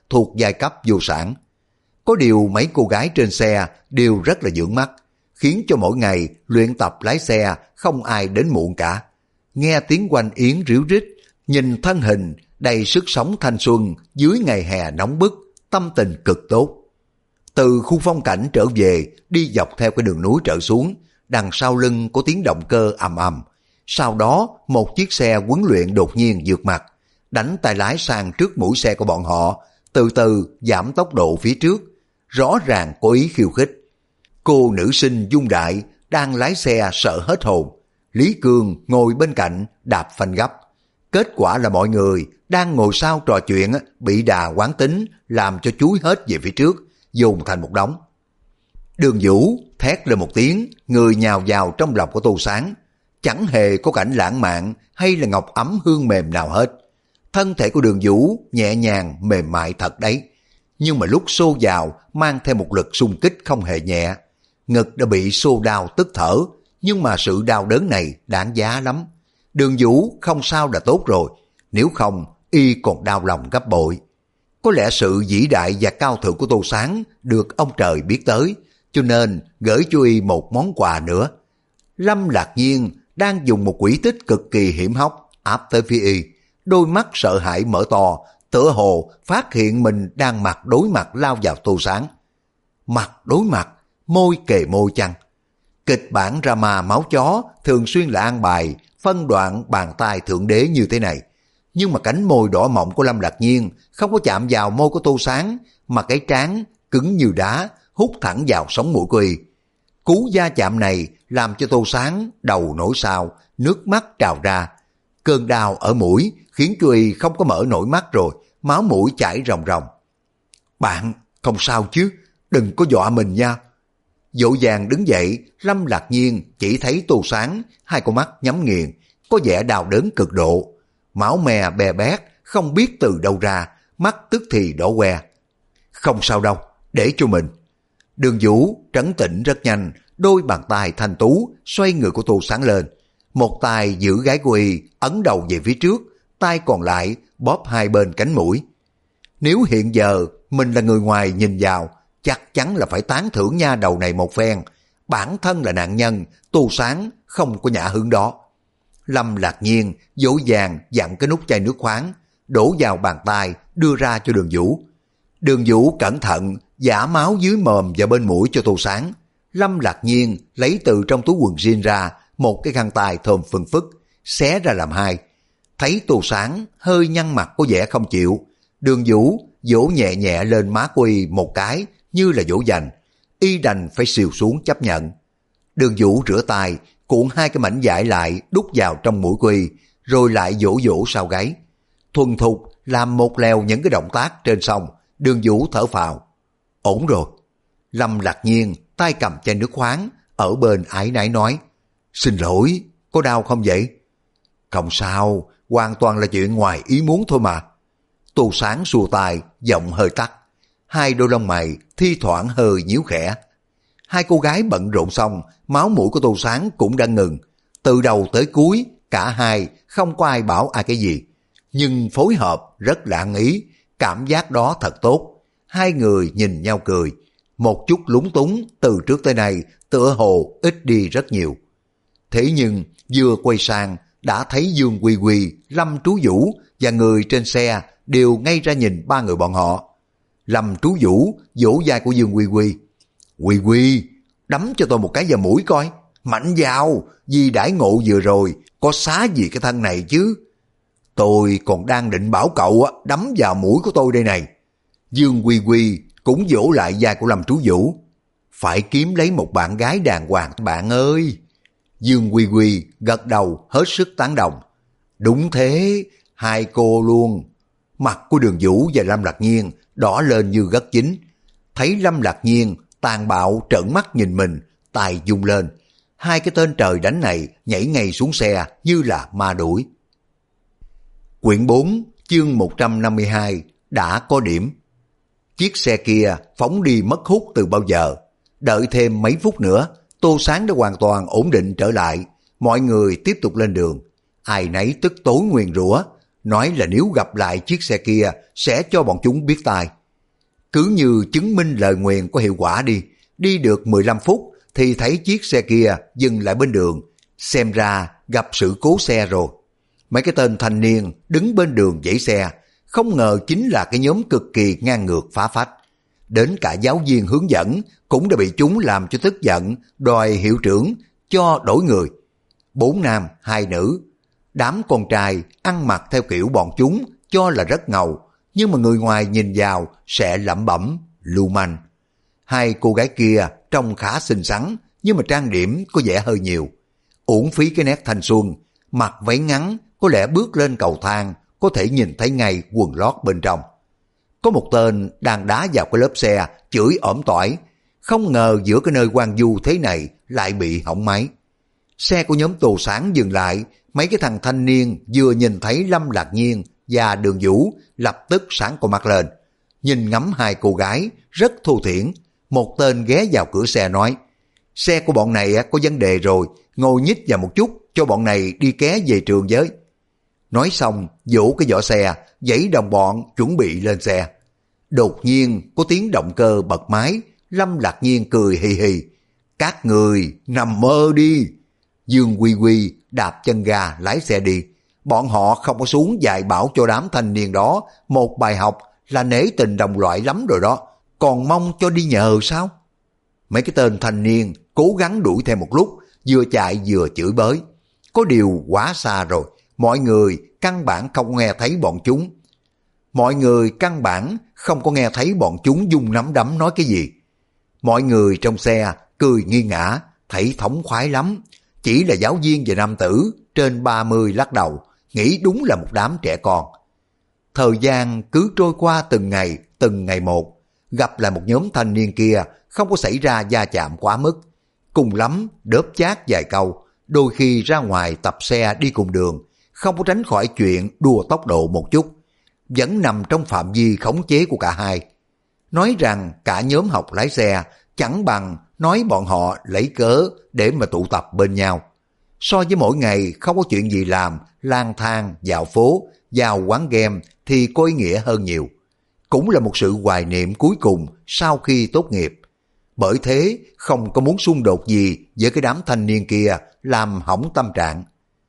thuộc giai cấp vô sản. Có điều mấy cô gái trên xe đều rất là dưỡng mắt, khiến cho mỗi ngày luyện tập lái xe không ai đến muộn cả. Nghe tiếng oanh yến ríu rít, nhìn thân hình đầy sức sống thanh xuân dưới ngày hè nóng bức, tâm tình cực tốt. Từ khu phong cảnh trở về, đi dọc theo cái đường núi trở xuống, đằng sau lưng có tiếng động cơ ầm ầm. Sau đó một chiếc xe huấn luyện đột nhiên vượt mặt, đánh tay lái sang trước mũi xe của bọn họ, từ từ giảm tốc độ phía trước, rõ ràng có ý khiêu khích. Cô nữ sinh Dung Đại đang lái xe sợ hết hồn, Lý Cương ngồi bên cạnh đạp phanh gấp. Kết quả là mọi người đang ngồi sau trò chuyện bị đà quán tính làm cho chúi hết về phía trước, dồn thành một đống. Đường Vũ thét lên một tiếng, người nhào vào trong lòng của Tô Sáng. Chẳng hề có cảnh lãng mạn hay là ngọc ấm hương mềm nào hết. Thân thể của Đường Vũ nhẹ nhàng mềm mại thật đấy, nhưng mà lúc xô vào mang theo một lực xung kích không hề nhẹ. Ngực đã bị xô đau tức thở, nhưng mà sự đau đớn này đáng giá lắm. Đường Vũ không sao đã tốt rồi, nếu không y còn đau lòng gấp bội. Có lẽ sự vĩ đại và cao thượng của Tô Sáng được ông trời biết tới, cho nên gửi cho y một món quà nữa. Lâm Lạc Nhiên đang dùng một quỹ tích cực kỳ hiểm hóc áp tới phía y, đôi mắt sợ hãi mở to, tựa hồ phát hiện mình đang mặt đối mặt lao vào Tô Sáng. Mặt đối mặt, môi kề môi chăng? Kịch bản drama máu chó thường xuyên là an bài phân đoạn bàn tay thượng đế như thế này, nhưng mà cánh môi đỏ mọng của Lâm Lạc Nhiên không có chạm vào môi của Tô Sáng, mà cái trán cứng như đá hút thẳng vào sống mũi của y. Cú va chạm này làm cho Tô Sáng đầu nổi sao, nước mắt trào ra. Cơn đau ở mũi khiến cho y không có mở nổi mắt rồi, máu mũi chảy ròng ròng. Bạn không sao chứ, đừng có dọa mình nha. Vội vàng đứng dậy, Lâm Lạc Nhiên chỉ thấy Tô Sáng hai con mắt nhắm nghiền, có vẻ đau đớn cực độ. Máu me bè bét, không biết từ đâu ra, mắt tức thì đỏ que. Không sao đâu, để cho mình. Đường Vũ trấn tĩnh rất nhanh, đôi bàn tay thanh tú xoay người của Tô Sáng lên. Một tay giữ gái của y, ấn đầu về phía trước, tay còn lại bóp hai bên cánh mũi. Nếu hiện giờ mình là người ngoài nhìn vào, chắc chắn là phải tán thưởng nha đầu này một phen. Bản thân là nạn nhân, Tô Sáng không có nhã hứng đó. Lâm Lạc Nhiên dỗ dàng dặn cái nút chai nước khoáng, đổ vào bàn tay đưa ra cho Đường Vũ. Đường Vũ cẩn thận giã máu dưới mồm và bên mũi cho Tô Sáng. Lâm Lạc Nhiên lấy từ trong túi quần jean ra một cái khăn tay thơm phừng phức, xé ra làm hai. Thấy Tô Sáng hơi nhăn mặt có vẻ không chịu, Đường Vũ vỗ nhẹ nhẹ lên má của y một cái như là dỗ dành. Y đành phải xìu xuống chấp nhận. Đường Vũ rửa tay, cuộn hai cái mảnh vải lại đút vào trong mũi của y, rồi lại dỗ dỗ sau gáy. Thuần thục làm một lèo những cái động tác trên xong, Đường Vũ thở phào. Ổn rồi. Lâm Lạc Nhiên tay cầm chai nước khoáng ở bên ái náy nói, xin lỗi, có đau không vậy? Không sao, hoàn toàn là chuyện ngoài ý muốn thôi mà. Tô Sáng xua tay, giọng hơi tắt. Hai đôi lông mày thi thoảng hơi nhíu khẽ. Hai cô gái bận rộn xong, máu mũi của Tô Sáng cũng đã ngừng. Từ đầu tới cuối, cả hai không có ai bảo ai cái gì. Nhưng phối hợp rất là ăn ý, cảm giác đó thật tốt. Hai người nhìn nhau cười. Một chút lúng túng từ trước tới nay tựa hồ ít đi rất nhiều. Thế nhưng vừa quay sang đã thấy Dương Quy Quy, Lâm Trú Vũ và người trên xe đều ngay ra nhìn ba người bọn họ. Lâm Trú Vũ vỗ vai của Dương Quy Quy. Quy Quy, đấm cho tôi một cái vào mũi coi. Mạnh vào, vì đãi ngộ vừa rồi, có xá gì cái thân này chứ. Tôi còn đang định bảo cậu đấm vào mũi của tôi đây này. Dương Quy Quy cũng vỗ lại vai của Lâm Trú Vũ. Phải kiếm lấy một bạn gái đàng hoàng bạn ơi. Dương Quy Quy gật đầu hết sức tán đồng. Đúng thế, hai cô luôn. Mặt của Đường Vũ và Lâm Lạc Nhiên đỏ lên như gất chín. Thấy Lâm Lạc Nhiên tàn bạo trợn mắt nhìn mình, tài rung lên. Hai cái tên trời đánh này nhảy ngay xuống xe như là ma đuổi. Quyển 4, chương 152, đã có điểm. Chiếc xe kia phóng đi mất hút từ bao giờ. Đợi thêm mấy phút nữa, Tô Sáng đã hoàn toàn ổn định trở lại. Mọi người tiếp tục lên đường. Ai nấy tức tối nguyền rủa, nói là nếu gặp lại chiếc xe kia sẽ cho bọn chúng biết tai. Cứ như chứng minh lời nguyền có hiệu quả đi. Đi được 15 phút thì thấy chiếc xe kia dừng lại bên đường. Xem ra gặp sự cố xe rồi. Mấy cái tên thanh niên đứng bên đường dãy xe, không ngờ chính là cái nhóm cực kỳ ngang ngược phá phách. Đến cả giáo viên hướng dẫn cũng đã bị chúng làm cho tức giận, đòi hiệu trưởng cho đổi người. 4 nam 2 nữ. Đám con trai ăn mặc theo kiểu bọn chúng cho là rất ngầu, nhưng mà người ngoài nhìn vào sẽ lẩm bẩm lưu manh. 2 cô gái kia trông khá xinh xắn, nhưng mà trang điểm có vẻ hơi nhiều. Uổng phí cái nét thanh xuân, mặc váy ngắn, có lẽ bước lên cầu thang có thể nhìn thấy ngay quần lót bên trong. Có một tên đang đá vào cái lớp xe, chửi ỏm tỏi. Không ngờ giữa cái nơi hoang vu thế này lại bị hỏng máy. Xe của nhóm Tô Sáng dừng lại, mấy cái thằng thanh niên vừa nhìn thấy Lâm Lạc Nhiên và Đường Vũ lập tức sáng con mắt lên. Nhìn ngắm 2 cô gái, rất thô thiển. Một tên ghé vào cửa xe nói, xe của bọn này có vấn đề rồi, ngồi nhích vào một chút cho bọn này đi ké về trường với. Nói xong, vỗ cái vỏ xe, dãy đồng bọn chuẩn bị lên xe. Đột nhiên có tiếng động cơ bật máy, Lâm Lạc Nhiên cười hì hì. Các người nằm mơ đi. Dương Quy Quy đạp chân ga lái xe đi. Bọn họ không có xuống dạy bảo cho đám thanh niên đó một bài học là nể tình đồng loại lắm rồi đó. Còn mong cho đi nhờ sao? Mấy cái tên thanh niên cố gắng đuổi theo một lúc, vừa chạy vừa chửi bới. Có điều quá xa rồi, mọi người căn bản không nghe thấy bọn chúng. Mọi người căn bản không có nghe thấy bọn chúng dung nắm đấm nói cái gì. Mọi người trong xe cười nghiêng ngã, thấy thống khoái lắm. Chỉ là giáo viên và nam tử trên 30 lắc đầu, nghĩ đúng là một đám trẻ con. Thời gian cứ trôi qua từng ngày một. Gặp lại một nhóm thanh niên kia không có xảy ra va chạm quá mức. Cùng lắm đớp chát vài câu, đôi khi ra ngoài tập xe đi cùng đường, không có tránh khỏi chuyện đua tốc độ một chút. Vẫn nằm trong phạm vi khống chế của cả hai. Nói rằng cả nhóm học lái xe chẳng bằng nói bọn họ lấy cớ để mà tụ tập bên nhau. So với mỗi ngày không có chuyện gì làm, lang thang, dạo phố, vào quán game thì có ý nghĩa hơn nhiều. Cũng là một sự hoài niệm cuối cùng sau khi tốt nghiệp. Bởi thế không có muốn xung đột gì với cái đám thanh niên kia làm hỏng tâm trạng.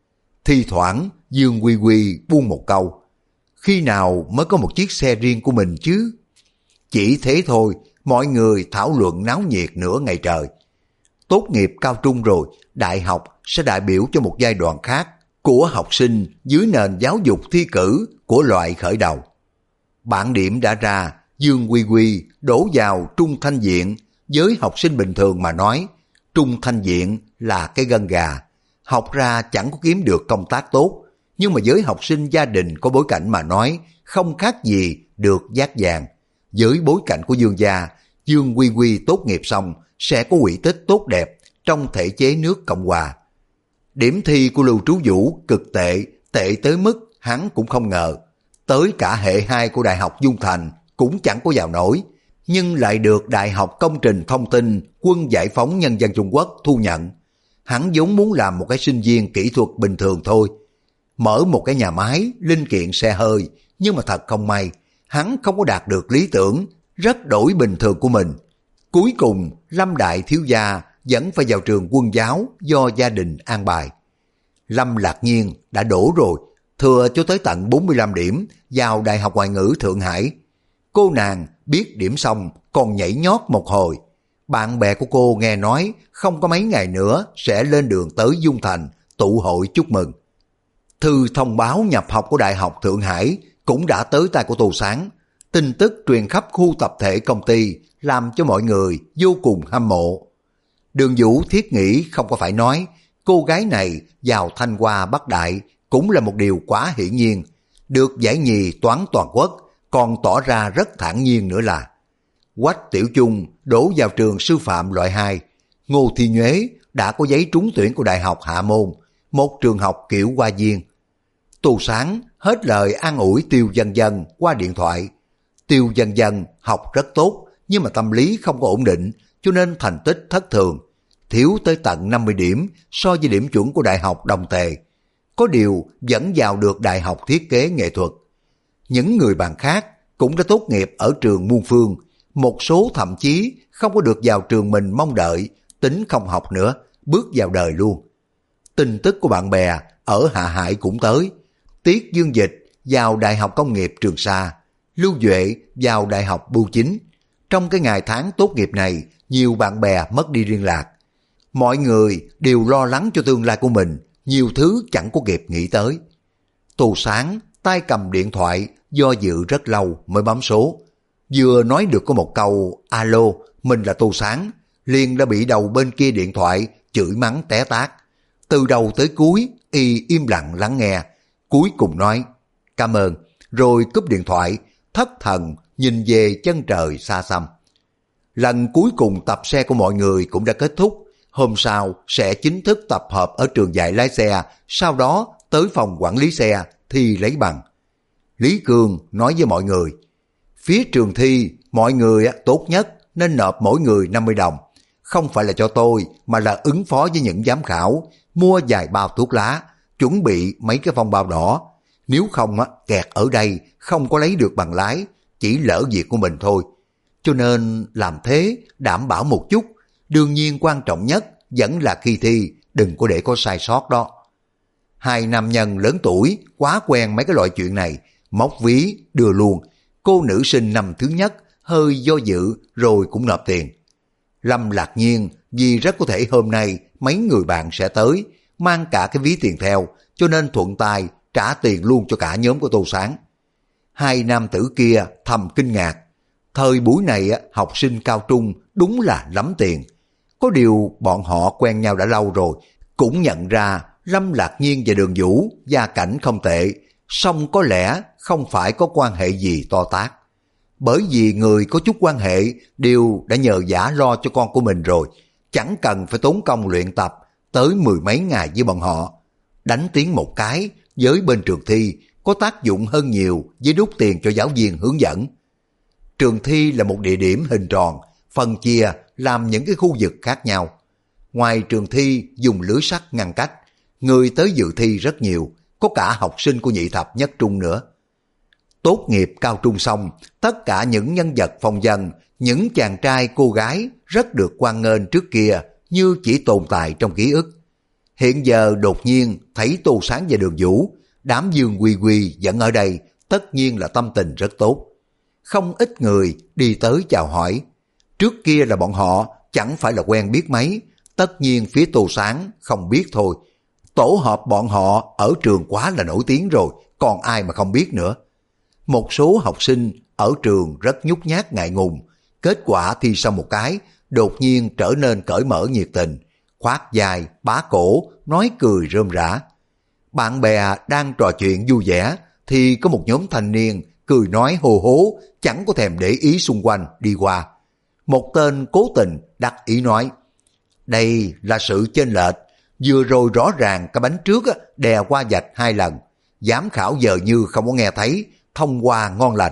Thi thoảng Dương Quy Quy buông một câu, khi nào mới có một chiếc xe riêng của mình chứ? Chỉ thế thôi, mọi người thảo luận náo nhiệt nửa ngày trời. Tốt nghiệp cao trung rồi, đại học sẽ đại biểu cho một giai đoạn khác của học sinh dưới nền giáo dục thi cử của loại khởi đầu. Bảng điểm đã ra, Dương Quy Quy đổ vào Trung Thanh Viện. Với học sinh bình thường mà nói, Trung Thanh Viện là cái gân gà. Học ra chẳng có kiếm được công tác tốt, nhưng mà với học sinh gia đình có bối cảnh mà nói, không khác gì được vát vàng. Với bối cảnh của Dương gia, Dương Quy Quy tốt nghiệp xong sẽ có quỹ tích tốt đẹp trong thể chế nước Cộng Hòa. Điểm thi của Lưu Trú Vũ cực tệ, tệ tới mức hắn cũng không ngờ. Tới cả hệ 2 của Đại học Dung Thành cũng chẳng có vào nổi, nhưng lại được Đại học Công trình Thông tin Quân Giải phóng Nhân dân Trung Quốc thu nhận. Hắn vốn muốn làm một cái sinh viên kỹ thuật bình thường thôi, mở một cái nhà máy linh kiện xe hơi, nhưng mà thật không may, hắn không có đạt được lý tưởng, rất đổi bình thường của mình. Cuối cùng, Lâm đại thiếu gia vẫn phải vào trường quân giáo do gia đình an bài. Lâm Lạc Nhiên đã đổ rồi, thừa cho tới tận 45 điểm vào Đại học Ngoại ngữ Thượng Hải. Cô nàng biết điểm xong còn nhảy nhót một hồi. Bạn bè của cô nghe nói không có mấy ngày nữa sẽ lên đường tới Dung Thành tụ hội chúc mừng. Thư thông báo nhập học của Đại học Thượng Hải cũng đã tới tay của Tô Sáng. Tin tức truyền khắp khu tập thể công ty làm cho mọi người vô cùng hâm mộ. Đường Vũ thiết nghĩ không có phải nói, cô gái này vào Thanh Hoa Bắc Đại cũng là một điều quá hiển nhiên. Được giải nhì toán toàn quốc còn tỏ ra rất thản nhiên nữa là. Quách Tiểu Chung đổ vào trường sư phạm loại 2. Ngô Thi Nhuế đã có giấy trúng tuyển của Đại học Hạ Môn, một trường học kiểu Hoa Viên. Tô Sáng hết lời an ủi Tiêu Dân Dân qua điện thoại. Tiêu Dân Dân học rất tốt, nhưng mà tâm lý không có ổn định, cho nên thành tích thất thường, thiếu tới tận 50 điểm so với điểm chuẩn của Đại học Đồng Tề. Có điều vẫn vào được Đại học Thiết kế Nghệ thuật. Những người bạn khác cũng đã tốt nghiệp ở trường Muôn Phương, một số thậm chí không có được vào trường mình mong đợi, tính không học nữa, bước vào đời luôn. Tin tức của bạn bè ở Hạ Hải cũng tới. Tiết Dương Dịch vào Đại học Công nghiệp Trường Sa, Lưu Duệ vào Đại học Bưu Chính. Trong cái ngày tháng tốt nghiệp này, nhiều bạn bè mất đi liên lạc. Mọi người đều lo lắng cho tương lai của mình, nhiều thứ chẳng có kịp nghĩ tới. Tô Sáng tay cầm điện thoại, do dự rất lâu mới bấm số. Vừa nói được có một câu alo, mình là Tô Sáng, liền đã bị đầu bên kia điện thoại chửi mắng té tát. Từ đầu tới cuối y im lặng lắng nghe, cuối cùng nói cảm ơn, rồi cúp điện thoại, thất thần nhìn về chân trời xa xăm. Lần cuối cùng tập xe của mọi người cũng đã kết thúc, hôm sau sẽ chính thức tập hợp ở trường dạy lái xe, sau đó tới phòng quản lý xe thi lấy bằng. Lý Cương nói với mọi người, phía trường thi mọi người tốt nhất nên nộp mỗi người 50 đồng, không phải là cho tôi mà là ứng phó với những giám khảo, mua vài bao thuốc lá, chuẩn bị mấy cái phong bao đỏ, nếu không kẹt ở đây không có lấy được bằng lái, chỉ lỡ việc của mình thôi. Cho nên làm thế đảm bảo một chút, đương nhiên quan trọng nhất vẫn là khi thi đừng có để có sai sót đó. Hai nam nhân lớn tuổi quá quen mấy cái loại chuyện này, móc ví đưa luôn. Cô nữ sinh năm thứ nhất hơi do dự rồi cũng nộp tiền. Lâm Lạc Nhiên vì rất có thể hôm nay mấy người bạn sẽ tới, mang cả cái ví tiền theo, cho nên thuận tay trả tiền luôn cho cả nhóm của Tô Sáng. Hai nam tử kia thầm kinh ngạc. Thời buổi này học sinh cao trung đúng là lắm tiền. Có điều bọn họ quen nhau đã lâu rồi, cũng nhận ra Lâm Lạc Nhiên và Đường Vũ gia cảnh không tệ, song có lẽ không phải có quan hệ gì to tát. Bởi vì người có chút quan hệ đều đã nhờ vả lo cho con của mình rồi, chẳng cần phải tốn công luyện tập tới 10 mấy ngày với bọn họ. Đánh tiếng một cái với bên trường thi có tác dụng hơn nhiều với đút tiền cho giáo viên hướng dẫn. Trường thi là một địa điểm hình tròn, phân chia làm những cái khu vực khác nhau. Ngoài trường thi dùng lưới sắt ngăn cách, người tới dự thi rất nhiều, có cả học sinh của nhị thập nhất trung nữa. Tốt nghiệp cao trung xong, tất cả những nhân vật phong dân, những chàng trai cô gái rất được hoan nghênh trước kia như chỉ tồn tại trong ký ức. Hiện giờ đột nhiên thấy Tô Sáng và Đường Vũ, đám Dương Quy Quy vẫn ở đây, tất nhiên là tâm tình rất tốt. Không ít người đi tới chào hỏi. Trước kia là bọn họ chẳng phải là quen biết mấy, tất nhiên phía Tô Sáng không biết thôi. Tổ hợp bọn họ ở trường quá là nổi tiếng rồi, còn ai mà không biết nữa. Một số học sinh ở trường rất nhút nhát ngại ngùng, kết quả thi xong một cái, đột nhiên trở nên cởi mở nhiệt tình, khoác vai, bá cổ, nói cười rôm rã. Bạn bè đang trò chuyện vui vẻ, thì có một nhóm thanh niên cười nói hồ hố, chẳng có thèm để ý xung quanh đi qua. Một tên cố tình đắc ý nói, đây là sự chênh lệch, vừa rồi rõ ràng cái bánh trước đè qua vạch 2 lần, giám khảo giờ như không có nghe thấy, thông qua ngon lành.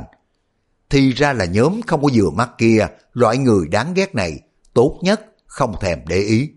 Thì ra là nhóm không có vừa mắt kia, loại người đáng ghét này, tốt nhất không thèm để ý.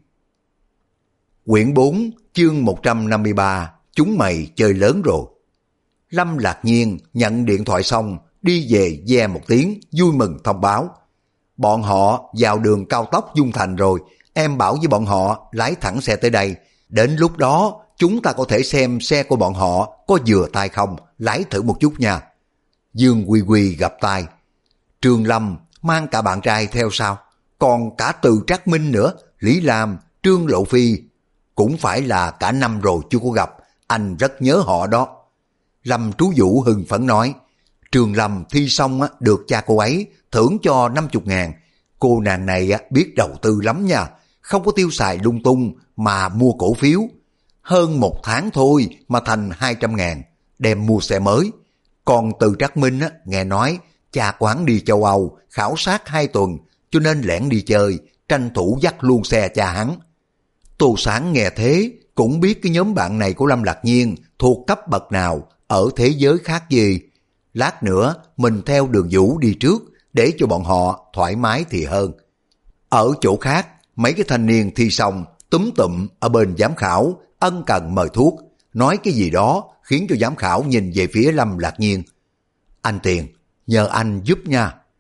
Quyển 4, chương 153, chúng mày chơi lớn rồi. Lâm Lạc Nhiên nhận điện thoại xong, đi về ve một tiếng, vui mừng thông báo. Bọn họ vào đường cao tốc Dung Thành rồi, em bảo với bọn họ lái thẳng xe tới đây. Đến lúc đó, chúng ta có thể xem xe của bọn họ có vừa tay không, lái thử một chút nha. Dương Quy Quy gặp tai. Trường Lâm mang cả bạn trai theo sao? Còn cả Từ Trác Minh nữa, Lý Lam, Trương Lộ Phi. Cũng phải là cả năm rồi chưa có gặp, anh rất nhớ họ đó. Lâm Trú Vũ hưng phấn nói, Trường Lâm thi xong được cha cô ấy thưởng cho 50.000. Cô nàng này biết đầu tư lắm nha, không có tiêu xài lung tung mà mua cổ phiếu. Hơn 1 tháng thôi mà thành 200.000, đem mua xe mới. Còn Từ Trác Minh nghe nói cha quán đi châu Âu khảo sát 2 tuần, cho nên lẻn đi chơi, tranh thủ dắt luôn xe cha hắn. Tô Sáng nghe thế cũng biết cái nhóm bạn này của Lâm Lạc Nhiên thuộc cấp bậc nào, ở thế giới khác gì. Lát nữa mình theo Đường Vũ đi trước, để cho bọn họ thoải mái thì hơn. Ở chỗ khác, mấy cái thanh niên thi xong túm tụm ở bên giám khảo, ân cần mời thuốc, nói cái gì đó khiến cho giám khảo nhìn về phía Lâm Lạc Nhiên. Anh Tiền, nhờ anh giúp nha.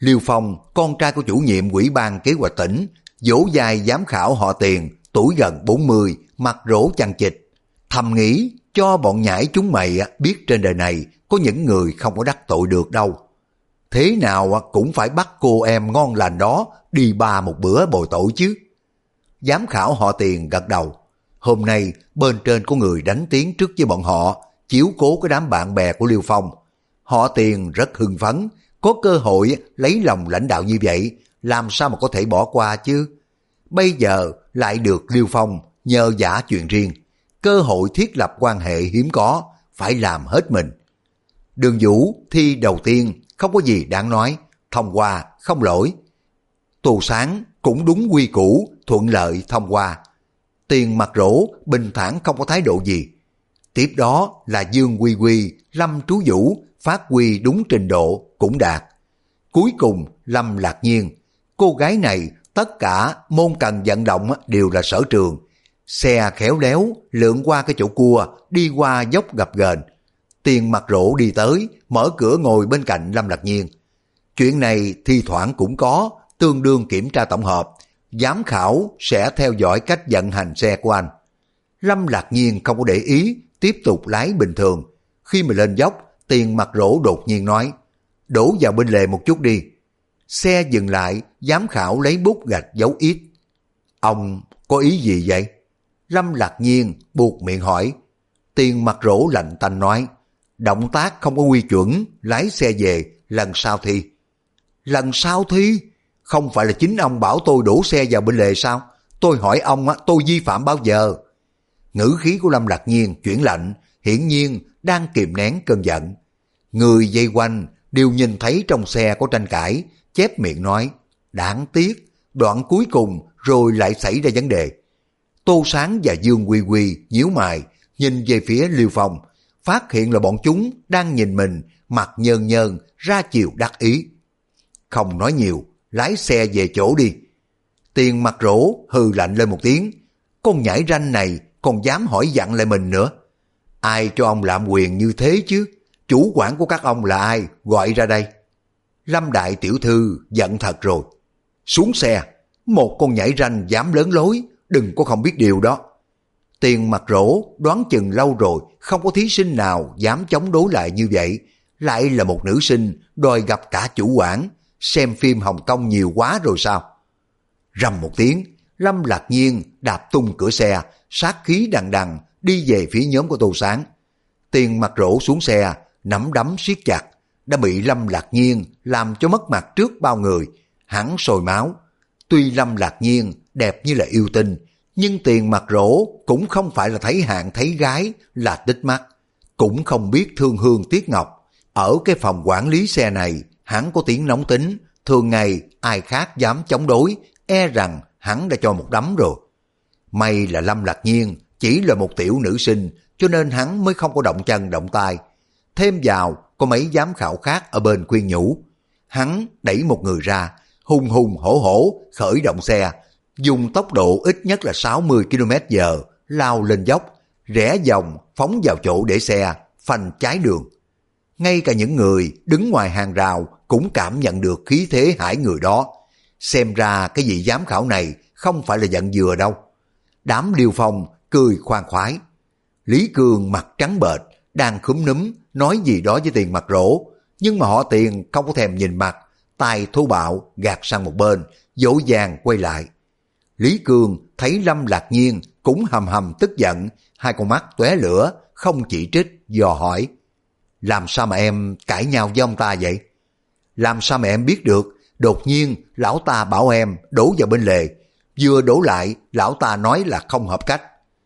Liêu Phong, con trai của chủ nhiệm ủy ban kế hoạch tỉnh, vỗ vai giám khảo họ Tiền, tuổi gần 40, mặt rỗ chằng chịt. Thầm nghĩ cho bọn nhãi chúng mày biết trên đời này có những người không có đắc tội được đâu. Thế nào cũng phải bắt cô em ngon lành đó đi ba một bữa bồi tội chứ. Giám khảo họ Tiền gật đầu. Hôm nay bên trên có người đánh tiếng trước với bọn họ, chiếu cố cái đám bạn bè của Liêu Phong. Họ Tiền rất hưng phấn, có cơ hội lấy lòng lãnh đạo như vậy, làm sao mà có thể bỏ qua chứ. Bây giờ lại được Liêu Phong nhờ vả chuyện riêng, cơ hội thiết lập quan hệ hiếm có, phải làm hết mình. Đường Vũ thi đầu tiên không có gì đáng nói, thông qua không lỗi. Tô Sáng cũng đúng quy củ, thuận lợi thông qua. Tiền mặt rỗ bình thản không có thái độ gì. Tiếp đó là Dương Quy Quy, Lâm Trú Vũ phát huy đúng trình độ cũng đạt. Cuối cùng Lâm Lạc Nhiên, cô gái này tất cả môn cần vận động đều là sở trường. Xe khéo léo lượn qua cái chỗ cua, đi qua dốc gập ghềnh. Tiền mặt rỗ đi tới, mở cửa ngồi bên cạnh Lâm Lạc Nhiên. Chuyện này thi thoảng cũng có, tương đương kiểm tra tổng hợp. Giám khảo sẽ theo dõi cách vận hành xe của anh. Lâm Lạc Nhiên không có để ý, tiếp tục lái bình thường. Khi mà lên dốc, Tiền mặt rỗ đột nhiên nói, đổ vào bên lề một chút đi. Xe dừng lại, giám khảo lấy bút gạch dấu ít. Ông có ý gì vậy? Lâm Lạc Nhiên buộc miệng hỏi. Tiền mặt rỗ lạnh tanh nói, động tác không có quy chuẩn, lái xe về, lần sau thi. Lần sau thi? Không phải là chính ông bảo tôi đổ xe vào bên lề sao? Tôi hỏi ông tôi vi phạm bao giờ? Ngữ khí của Lâm Lạc Nhiên chuyển lạnh, hiển nhiên đang kìm nén cơn giận. Người vây quanh đều nhìn thấy trong xe có tranh cãi, chép miệng nói, đáng tiếc, đoạn cuối cùng rồi lại xảy ra vấn đề. Tô Sáng và Dương Quy Quy nhíu mày, nhìn về phía Liêu Phong, phát hiện là bọn chúng đang nhìn mình, mặt nhơn nhơn, ra chiều đắc ý. Không nói nhiều, lái xe về chỗ đi. Tiền mặt rỗ hừ lạnh lên một tiếng, con nhãi ranh này còn dám hỏi dặn lại mình nữa. Ai cho ông lạm quyền như thế chứ? Chủ quản của các ông là ai? Gọi ra đây. Lâm đại tiểu thư giận thật rồi. Xuống xe, một con nhảy ranh dám lớn lối, đừng có không biết điều đó. Tiền mặt rỗ đoán chừng lâu rồi không có thí sinh nào dám chống đối lại như vậy. Lại là một nữ sinh đòi gặp cả chủ quản, xem phim Hồng Kông nhiều quá rồi sao? Rầm một tiếng, Lâm Lạc Nhiên đạp tung cửa xe, sát khí đằng đằng đi về phía nhóm của Tô Sáng. Tiền mặt rỗ xuống xe, nắm đấm siết chặt, đã bị Lâm Lạc Nhiên làm cho mất mặt trước bao người, hắn sôi máu. Tuy Lâm Lạc Nhiên đẹp như là yêu tinh, nhưng Tiền mặt rỗ cũng không phải là thấy hạng thấy gái là tích mắt, cũng không biết thương hương tiếc ngọc. Ở cái phòng quản lý xe này, hắn có tiếng nóng tính, thường ngày ai khác dám chống đối, e rằng hắn đã cho một đấm rồi. May là Lâm Lạc Nhiên chỉ là một tiểu nữ sinh, cho nên hắn mới không có động chân động tay. Thêm vào có mấy giám khảo khác ở bên khuyên nhủ. Hắn đẩy một người ra, hùng hùng hổ hổ khởi động xe, dùng tốc độ ít nhất là 60 km/h, lao lên dốc, rẽ vòng phóng vào chỗ để xe, phanh trái đường. Ngay cả những người đứng ngoài hàng rào cũng cảm nhận được khí thế hãi người đó. Xem ra cái vị giám khảo này không phải là giận vừa đâu. Đám Liêu Phong cười khoan khoái. Lý Cường mặt trắng bệch, đang khúm núm nói gì đó với Tiền mặt rỗ, nhưng mà họ Tiền không có thèm nhìn mặt, tay thô bạo gạt sang một bên, dỗ dàng quay lại. Lý Cường thấy Lâm Lạc Nhiên cũng hầm hầm tức giận, hai con mắt tóe lửa, không chỉ trích, dò hỏi. Làm sao mà em cãi nhau với ông ta vậy? Làm sao mà em biết được? Đột nhiên lão ta bảo em đổ vào bên lề, vừa đổ lại lão ta nói là không hợp cách.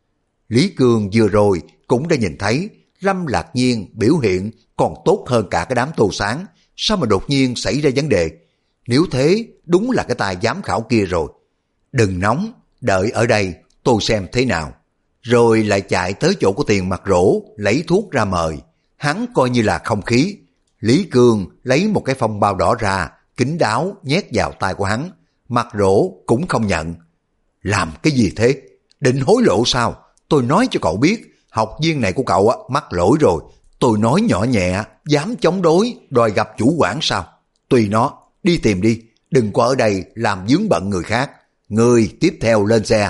Lý Cường vừa rồi cũng đã nhìn thấy Lâm Lạc Nhiên biểu hiện còn tốt hơn cả cái đám Tô Sáng, sao mà đột nhiên xảy ra vấn đề? Nếu thế đúng là cái tài giám khảo kia rồi. Đừng nóng, đợi ở đây tôi xem thế nào. Rồi lại chạy tới chỗ của Tiền mặt rỗ lấy thuốc ra mời. Hắn coi như là không khí. Lý Cường lấy một cái phong bao đỏ ra, kín đáo nhét vào tay của hắn. Mặt rỗ cũng không nhận. Làm cái gì thế? Định hối lộ sao? Tôi nói cho cậu biết, học viên này của cậu mắc lỗi rồi. Tôi nói nhỏ nhẹ, dám chống đối, đòi gặp chủ quản sao? Tùy nó, đi tìm đi, đừng có ở đây làm vướng bận người khác. Người tiếp theo lên xe.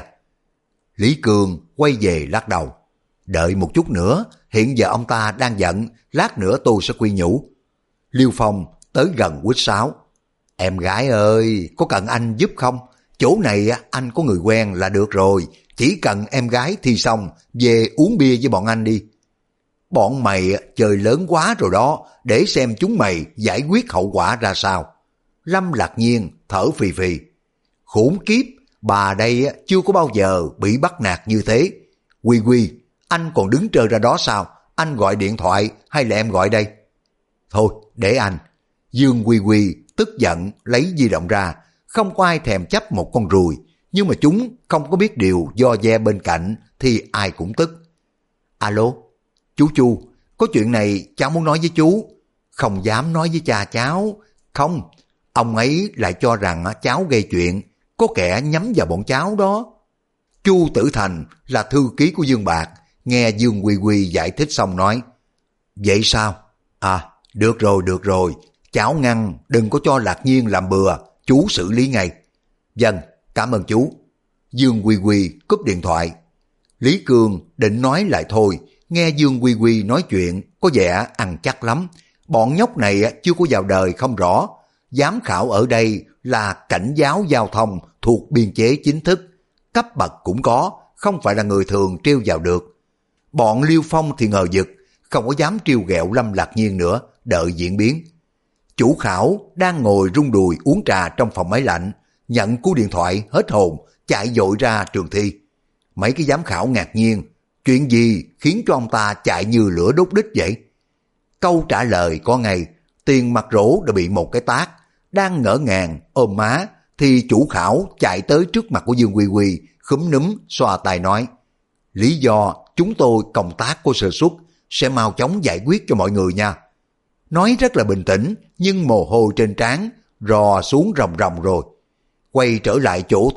Lý Cương quay về lắc đầu. Đợi một chút nữa, hiện giờ ông ta đang giận, lát nữa tôi sẽ quy nhủ. Liêu Phong tới gần quýt sáo. Em gái ơi, có cần anh giúp không? Chỗ này anh có người quen là được rồi, chỉ cần em gái thì xong, về uống bia với bọn anh đi. Bọn mày chơi lớn quá rồi đó, để xem chúng mày giải quyết hậu quả ra sao. Lâm Lạc Nhiên thở phì phì. Khốn kiếp, bà đây chưa có bao giờ bị bắt nạt như thế. Quy Quy, anh còn đứng trơ ra đó sao? Anh gọi điện thoại hay là em gọi đây? Thôi, để anh. Dương Quy Quy tức giận lấy di động ra, không có ai thèm chấp một con ruồi, nhưng mà chúng không có biết điều do ve bên cạnh thì ai cũng tức. Alo, chú Chu, có chuyện này cháu muốn nói với chú. Không dám nói với cha cháu. Không, ông ấy lại cho rằng cháu gây chuyện, có kẻ nhắm vào bọn cháu đó. Chu Tử Thành là thư ký của Dương Bạc, nghe Dương Quy Quy giải thích xong nói. Vậy sao? À, được rồi, cháu ngăn, đừng có cho Lạc Nhiên làm bừa, chú xử lý ngay. Vâng, cảm ơn chú. Dương Quy Quy cúp điện thoại. Lý Cương định nói lại thôi, nghe Dương Quy Quy nói chuyện có vẻ ăn chắc lắm. Bọn nhóc này chưa có vào đời không rõ. Giám khảo ở đây là cảnh giáo giao thông thuộc biên chế chính thức, cấp bậc cũng có, không phải là người thường trêu vào được. Bọn Liêu Phong thì ngờ vực, không có dám trêu ghẹo Lâm Lạc Nhiên nữa, đợi diễn biến. Chủ khảo đang ngồi rung đùi uống trà trong phòng máy lạnh, nhận cú điện thoại hết hồn, chạy vội ra trường thi. Mấy cái giám khảo ngạc nhiên, chuyện gì khiến cho ông ta chạy như lửa đốt đích vậy? Câu trả lời có ngay, Tiền Mặt Rỗ đã bị một cái tát, đang ngỡ ngàng ôm má thì chủ khảo chạy tới trước mặt của Dương Quy Quy, khúm núm xoa tay nói: lý do chúng tôi công tác có sơ suất, sẽ mau chóng giải quyết cho mọi người nha. Nói rất là bình tĩnh, nhưng mồ hôi trên trán rò xuống ròng ròng rồi. Quay trở lại chỗ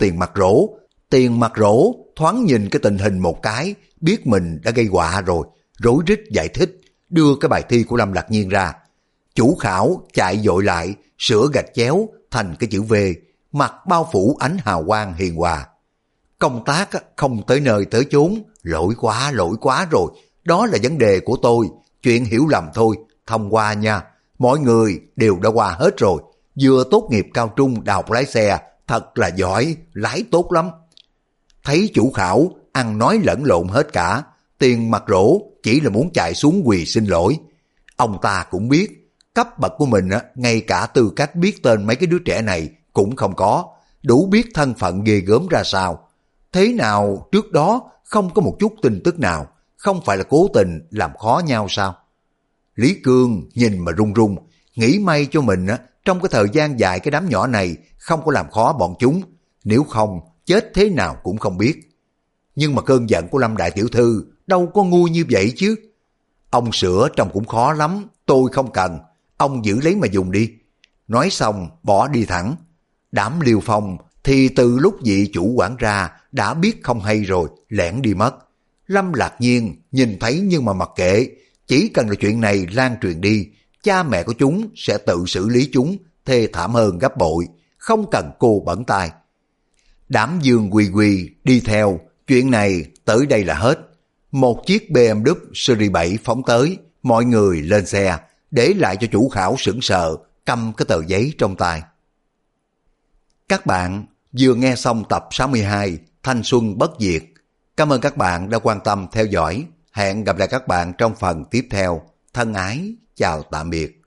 Tiền Mặt Rỗ thoáng nhìn cái tình hình một cái, biết mình đã gây họa rồi, rối rít giải thích, đưa cái bài thi của Lâm Lạc Nhiên ra. Chủ khảo chạy vội lại, sửa gạch chéo thành cái chữ V, mặt bao phủ ánh hào quang hiền hòa. Công tác không tới nơi tới chốn, lỗi quá rồi, đó là vấn đề của tôi, chuyện hiểu lầm thôi, thông qua nha, mọi người đều đã qua hết rồi, vừa tốt nghiệp cao trung đại học lái xe, thật là giỏi, lái tốt lắm. Thấy chủ khảo ăn nói lẫn lộn hết cả, Tiền Mặt Rỗ chỉ là muốn chạy xuống quỳ xin lỗi. Ông ta cũng biết, cấp bậc của mình ngay cả tư cách biết tên mấy cái đứa trẻ này cũng không có, đủ biết thân phận ghê gớm ra sao. Thế nào trước đó không có một chút tin tức nào, không phải là cố tình làm khó nhau sao? Lý Cương nhìn mà run run, nghĩ may cho mình trong cái thời gian dài cái đám nhỏ này không có làm khó bọn chúng, nếu không chết thế nào cũng không biết. Nhưng mà cơn giận của Lâm đại tiểu thư đâu có ngu như vậy chứ. Ông sửa trông cũng khó lắm, tôi không cần, ông giữ lấy mà dùng đi. Nói xong bỏ đi thẳng. Đám Liêu Phong thì từ lúc vị chủ quản ra đã biết không hay rồi, lẻn đi mất. Lâm Lạc Nhiên nhìn thấy nhưng mà mặc kệ, chỉ cần là chuyện này lan truyền đi, cha mẹ của chúng sẽ tự xử lý chúng thê thảm hơn gấp bội, không cần cô bẩn tay. Đám Dương Quy Quy đi theo, chuyện này tới đây là hết. Một chiếc BMW Series 7 phóng tới, mọi người lên xe, để lại cho chủ khảo sững sờ, cầm cái tờ giấy trong tay. Các bạn vừa nghe xong tập 62 Thanh Xuân Bất Diệt. Cảm ơn các bạn đã quan tâm theo dõi. Hẹn gặp lại các bạn trong phần tiếp theo. Thân ái, chào tạm biệt.